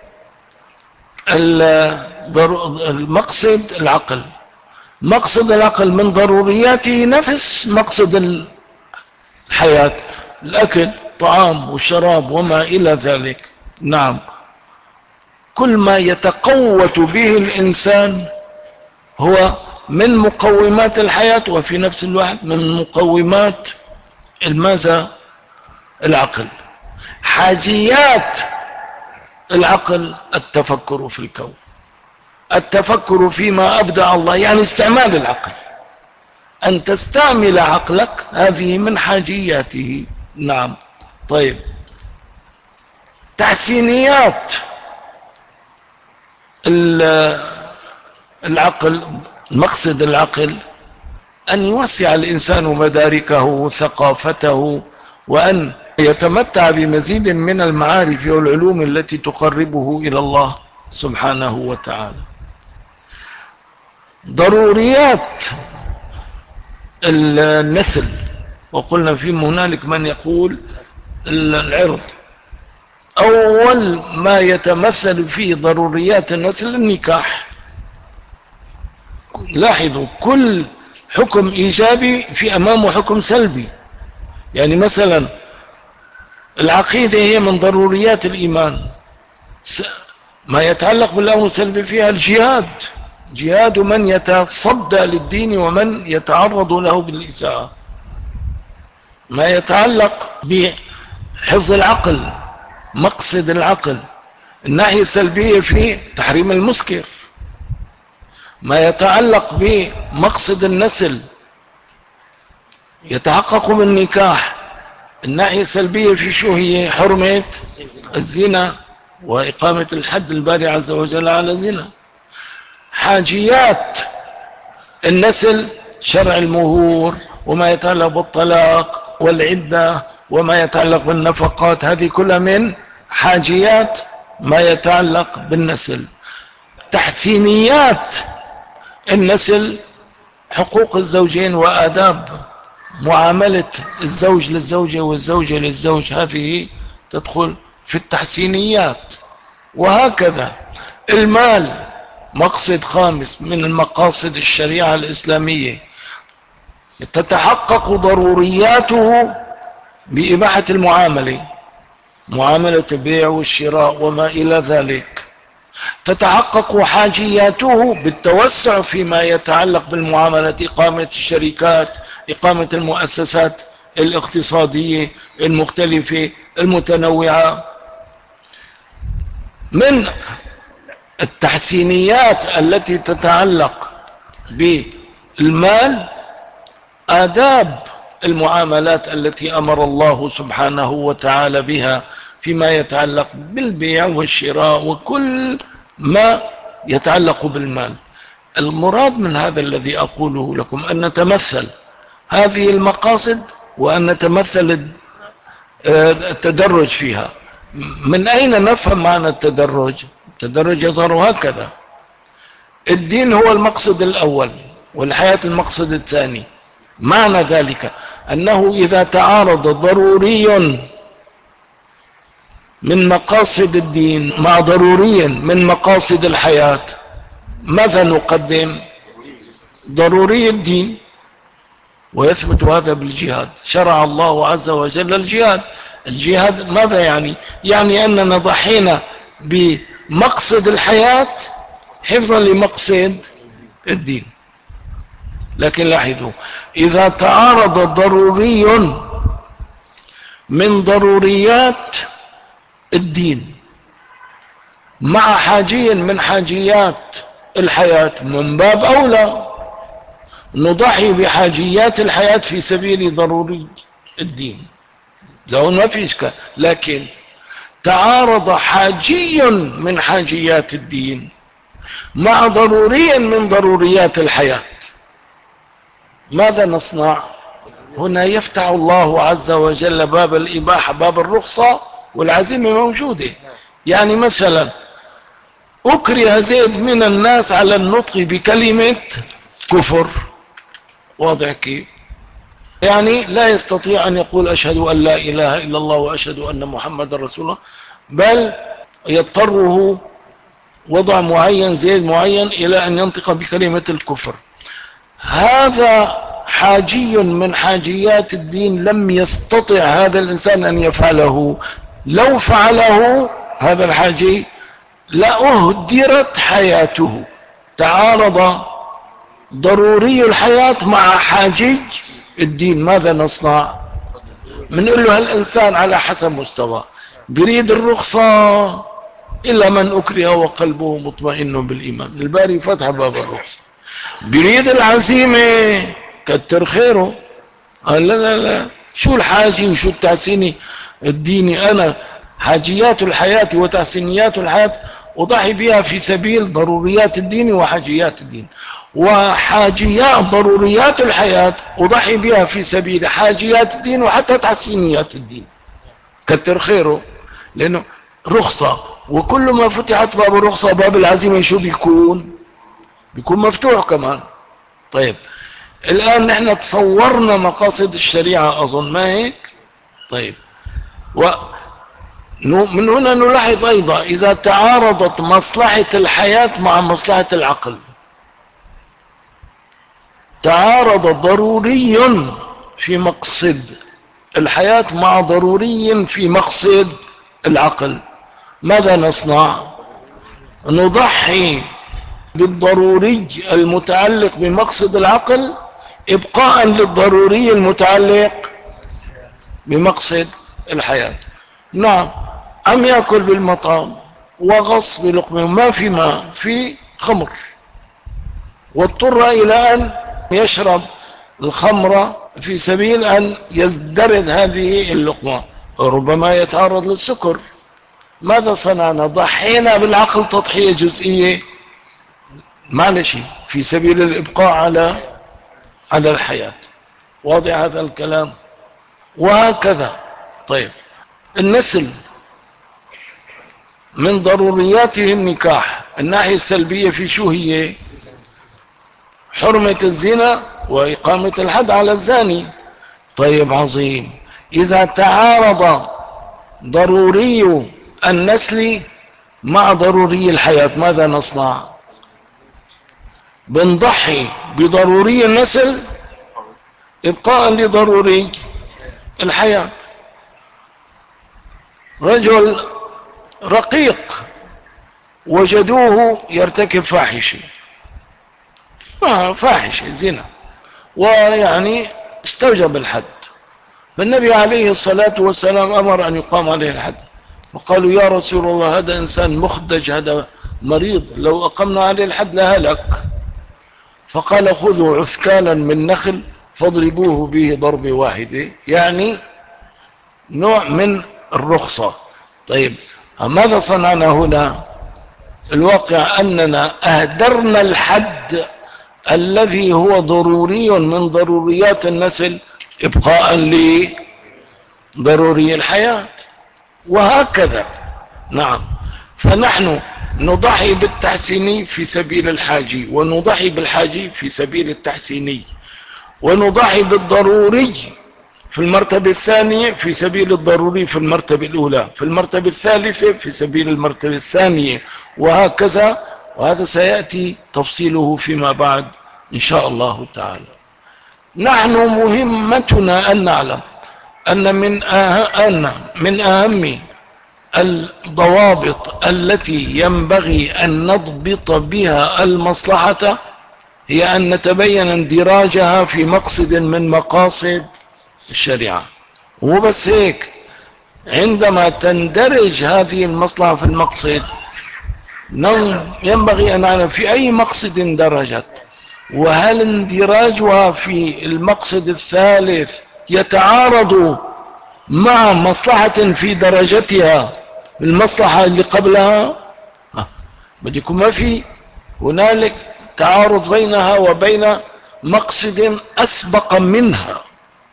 المقصد العقل. مقصد العقل من ضرورياته نفس مقصد الحياة، الأكل، طعام والشراب وما إلى ذلك. نعم، كل ما يتقوت به الإنسان هو من مقومات الحياة، وفي نفس الوقت من مقومات الماذا؟ العقل. حاجيات العقل التفكر في الكون، التفكر فيما أبدع الله، يعني استعمال العقل، أن تستعمل عقلك، هذه من حاجياته. نعم. طيب، تحسينيات العقل، مقصد العقل أن يوسع الإنسان مداركه وثقافته، وأن يتمتع بمزيد من المعارف والعلوم التي تقربه إلى الله سبحانه وتعالى. ضروريات النسل، وقلنا في هنالك من يقول العرض. أول ما يتمثل في ضروريات النسل النكاح. لاحظوا كل حكم إيجابي في أمامه حكم سلبي. يعني مثلا العقيدة هي من ضروريات الإيمان، ما يتعلق بالأمر السلبي فيها الجهاد، جهاد من يتصدى للدين ومن يتعرض له بالإساءة. ما يتعلق بحفظ العقل، مقصد العقل، الناحية السلبية في تحريم المسكر. ما يتعلق بمقصد النسل يتحقق بالنكاح، الناحية السلبية في شو هي؟ حرمة الزنا وإقامة الحد الباري عز وجل على الزنا. حاجيات النسل شرع المهور وما يتعلق بالطلاق والعدة وما يتعلق بالنفقات، هذه كلها من حاجيات ما يتعلق بالنسل. تحسينيات النسل حقوق الزوجين وآداب معاملة الزوج للزوجة والزوجة للزوج، هذه تدخل في التحسينيات. وهكذا المال مقصد خامس من المقاصد الشريعة الإسلامية، تتحقق ضرورياته بإباحة المعاملة، معاملة البيع والشراء وما إلى ذلك. تتحقق حاجياته بالتوسع فيما يتعلق بالمعاملة، إقامة الشركات، إقامة المؤسسات الاقتصادية المختلفة المتنوعة. من التحسينيات التي تتعلق بالمال آداب المعاملات التي أمر الله سبحانه وتعالى بها فيما يتعلق بالبيع والشراء وكل ما يتعلق بالمال. المراد من هذا الذي أقوله لكم أن نتمثل هذه المقاصد وأن نتمثل التدرج فيها. من أين نفهم معنى التدرج؟ التدرج يظهر هكذا: الدين هو المقصد الأول والحياة المقصد الثاني. معنى ذلك أنه إذا تعارض ضروري من مقاصد الدين مع ضروري من مقاصد الحياة، ماذا نقدم؟ ضروري الدين. ويثبت هذا بالجهاد. شرع الله عز وجل الجهاد. الجهاد ماذا يعني؟ يعني أننا ضحينا بمقصد الحياة حفظا لمقصد الدين. لكن لاحظوا، إذا تعارض ضروري من ضروريات الدين مع حاجي من حاجيات الحياة، من باب أولى نضحي بحاجيات الحياة في سبيل ضروري الدين، لو ما في إشكال. لكن تعارض حاجي من حاجيات الدين مع ضروري من ضروريات الحياة، ماذا نصنع؟ هنا يفتح الله عز وجل باب الإباحة، باب الرخصة والعزيمة موجودة. يعني مثلا أكره زيد من الناس على النطق بكلمة كفر، واضح كيف؟ يعني لا يستطيع أن يقول أشهد أن لا إله إلا الله وأشهد أن محمد رسول الله، بل يضطره وضع معين، زيد معين، إلى أن ينطق بكلمة الكفر. هذا حاجي من حاجيات الدين، لم يستطع هذا الإنسان أن يفعله. لو فعله هذا الحاجي لأهدرت حياته. تعارض ضروري الحياة مع حاجي الدين، ماذا نصنع؟ منقول له هالإنسان على حسب مستوى، بريد الرخصة إلا من أكره وقلبه مطمئن بالإيمان، الباري فتح باب الرخصة. بريد العزيمة كتر خيره، قال لا لا لا، شو الحاجي وشو التحسيني الديني؟ أنا حاجيات الحياة وتحسينيات الحياة أضحي بها في سبيل ضروريات الدين وحاجيات الدين، وحاجيات ضروريات الحياة أضحي بها في سبيل حاجيات الدين وحتى تحسينيات الدين. كتر خيره، لأنه رخصة، وكل ما فتحت باب الرخصة باب العزيمة شو بيكون مفتوح كمان. طيب الآن نحن تصورنا مقاصد الشريعة أظن، ما هيك؟ طيب، من هنا نلاحظ أيضا إذا تعارضت مصلحة الحياة مع مصلحة العقل، تعارض ضروري في مقصد الحياة مع ضروري في مقصد العقل، ماذا نصنع؟ نضحي بالضروري المتعلق بمقصد العقل ابقاء للضروري المتعلق بمقصد الحياة. نعم، أم يأكل بالمطعم وغصب لقمه، ما في ماء، في خمر، واضطر إلى أن يشرب الخمر في سبيل أن يزدرد هذه اللقمة، ربما يتعرض للسكر. ماذا صنعنا؟ ضحينا بالعقل تضحية جزئية معلش في سبيل الإبقاء على الحياة. واضح هذا الكلام؟ وهكذا. طيب، النسل من ضرورياته النكاح، الناحية السلبية في شو هي؟ حرمة الزنا وإقامة الحد على الزاني. طيب عظيم، إذا تعارض ضروري النسل مع ضروري الحياة ماذا نصنع؟ بنضحي بضروري النسل ابقاء لضروري الحياة. رجل رقيق وجدوه يرتكب فاحشة زنا، ويعني استوجب الحد، فالنبي عليه الصلاة والسلام أمر أن يقام عليه الحد، وقالوا يا رسول الله هذا إنسان مخدج، هذا مريض، لو أقمنا عليه الحد لهلك. فقال خذوا عسكالا من نخل فاضربوه به ضرب واحدة، يعني نوع من الرخصة. طيب، ماذا صنعنا هنا؟ الواقع أننا أهدرنا الحد الذي هو ضروري من ضروريات النسل إبقاء لضروري الحياة، وهكذا. نعم، فنحن نضحي بالتحسيني في سبيل الحاجي، ونضحي بالحاجي في سبيل التحسيني، ونضحي بالضروري في المرتبة الثانية في سبيل الضروري في المرتبة الأولى، في المرتبة الثالثة في سبيل المرتبة الثانية، وهكذا. وهذا سيأتي تفصيله فيما بعد إن شاء الله تعالى. نحن مهمتنا أن نعلم أن من أهم الضوابط التي ينبغي أن نضبط بها المصلحة هي أن نتبين اندراجها في مقصد من مقاصد الشريعة. وبس هيك، عندما تندرج هذه المصلحة في المقصد ينبغي أن نعلم في أي مقصد اندرجت، وهل اندراجها في المقصد الثالث يتعارض مع مصلحة في درجتها المصلحة اللي قبلها. بدكم ما في هنالك تعارض بينها وبين مقصد أسبق منها.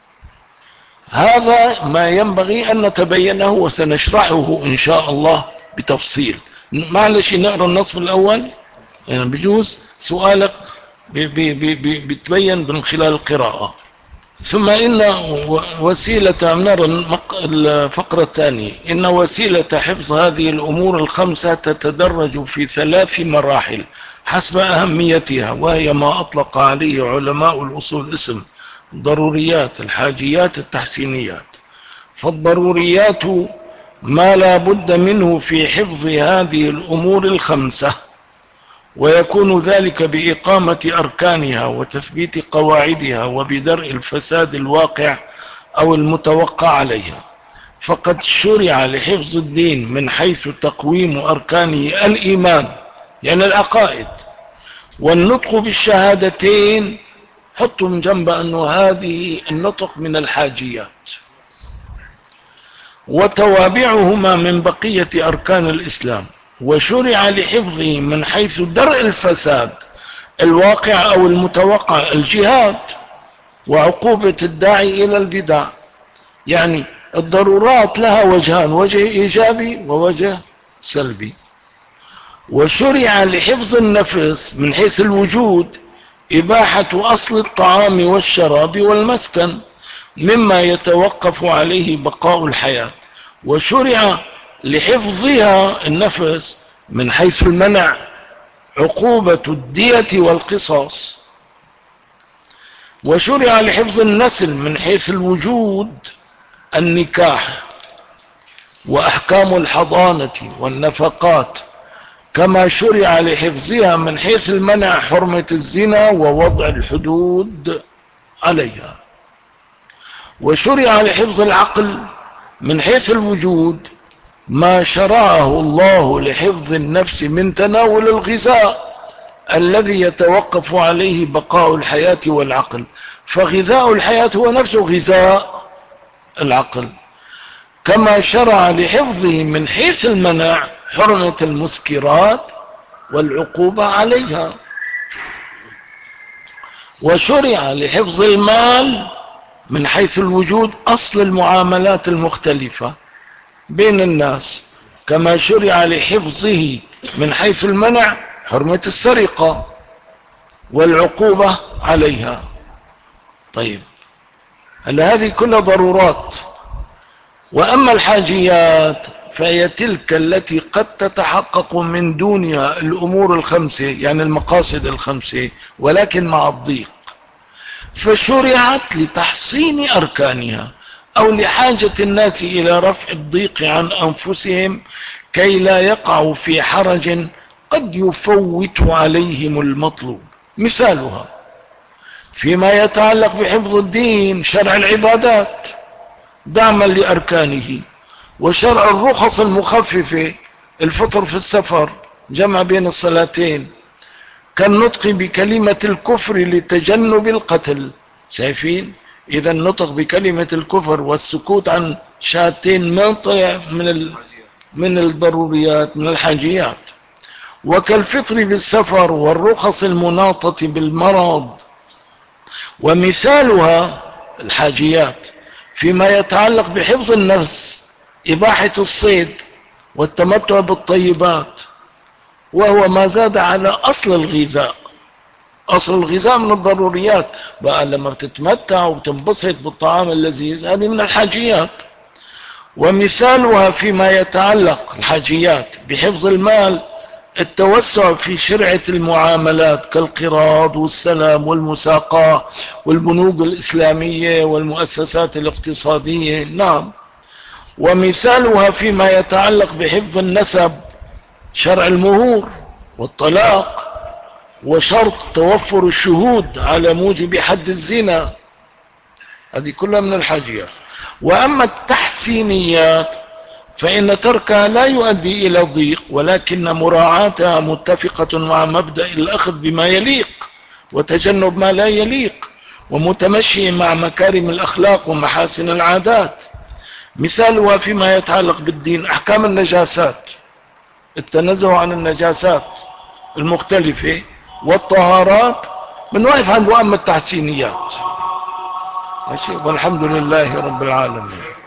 هذا ما ينبغي أن نتبينه وسنشرحه إن شاء الله بتفصيل. معلش نقرأ النصف الأول، يعني بجوز سؤالك بتبين من خلال القراءة. ثم إن وسيلة نرى الفقرة الثانية، إن وسيلة حفظ هذه الأمور الخمسة تتدرج في 3 مراحل حسب أهميتها، وهي ما أطلق عليه علماء الأصول اسم ضروريات، الحاجيات، التحسينيات. فالضروريات ما لا بد منه في حفظ هذه الأمور الخمسة، ويكون ذلك بإقامة أركانها وتثبيت قواعدها وبدرء الفساد الواقع أو المتوقع عليها. فقد شرع لحفظ الدين من حيث تقويم أركانه الإيمان، يعني العقائد، والنطق بالشهادتين، حطوا من جنب أنه هذه النطق من الحاجيات، وتوابعهما من بقية أركان الإسلام. وشرع لحفظه من حيث درء الفساد الواقع أو المتوقع الجهاد وعقوبة الداعي إلى البدع. يعني الضرورات لها وجهان، وجه إيجابي ووجه سلبي. وشرع لحفظ النفس من حيث الوجود إباحة أصل الطعام والشراب والمسكن مما يتوقف عليه بقاء الحياة، وشرع لحفظها النفس من حيث المنع عقوبة الدية والقصاص، وشرع لحفظ النسل من حيث الوجود النكاح وأحكام الحضانة والنفقات، كما شرع لحفظها من حيث المنع حرمة الزنا ووضع الحدود عليها، وشرع لحفظ العقل من حيث الوجود ما شرعه الله لحفظ النفس من تناول الغذاء الذي يتوقف عليه بقاء الحياة والعقل، فغذاء الحياة هو نفسه غذاء العقل، كما شرع لحفظه من حيث المنع حرمة المسكرات والعقوبة عليها، وشرع لحفظ المال من حيث الوجود أصل المعاملات المختلفة بين الناس، كما شرع لحفظه من حيث المنع حرمة السرقة والعقوبة عليها. طيب، هل هذه كلها ضرورات؟ وأما الحاجيات فهي تلك التي قد تتحقق من دونها الأمور الخمسة، يعني المقاصد الخمسة، ولكن مع الضيق، فشرعت لتحصين أركانها أو لحاجة الناس إلى رفع الضيق عن أنفسهم كي لا يقعوا في حرج قد يفوت عليهم المطلوب. مثالها فيما يتعلق بحفظ الدين شرع العبادات دعما لأركانه، وشرع الرخص المخففة الفطر في السفر جمع بين الصلاتين، كالنطق بكلمة الكفر لتجنب القتل. شايفين؟ إذا النطق بكلمة الكفر والسكوت عن شهادتين ما طلع من الضروريات من الحاجيات، وكالفطر بالسفر والرخص المناطة بالمرض. ومثالها الحاجيات فيما يتعلق بحفظ النفس إباحة الصيد والتمتع بالطيبات، وهو ما زاد على أصل الغذاء. أصل الغذاء من الضروريات، بقى لما بتتمتع وبتنبسط بالطعام اللذيذ هذه من الحاجيات. ومثالها فيما يتعلق الحاجيات بحفظ المال التوسع في شرعة المعاملات كالقراض والسلام والمساقاة والبنوك الإسلامية والمؤسسات الاقتصادية. نعم. ومثالها فيما يتعلق بحفظ النسب شرع المهور والطلاق وشرط توفر الشهود على موجب حد الزنا، هذه كلها من الحاجيات. وأما التحسينيات فإن تركها لا يؤدي إلى ضيق، ولكن مراعاتها متفقة مع مبدأ الأخذ بما يليق وتجنب ما لا يليق، ومتمشي مع مكارم الأخلاق ومحاسن العادات. مثالها فيما يتعلق بالدين أحكام النجاسات، التنزه عن النجاسات المختلفة والطهارات، من واقف عند وأما التحسينيات. والحمد لله رب العالمين.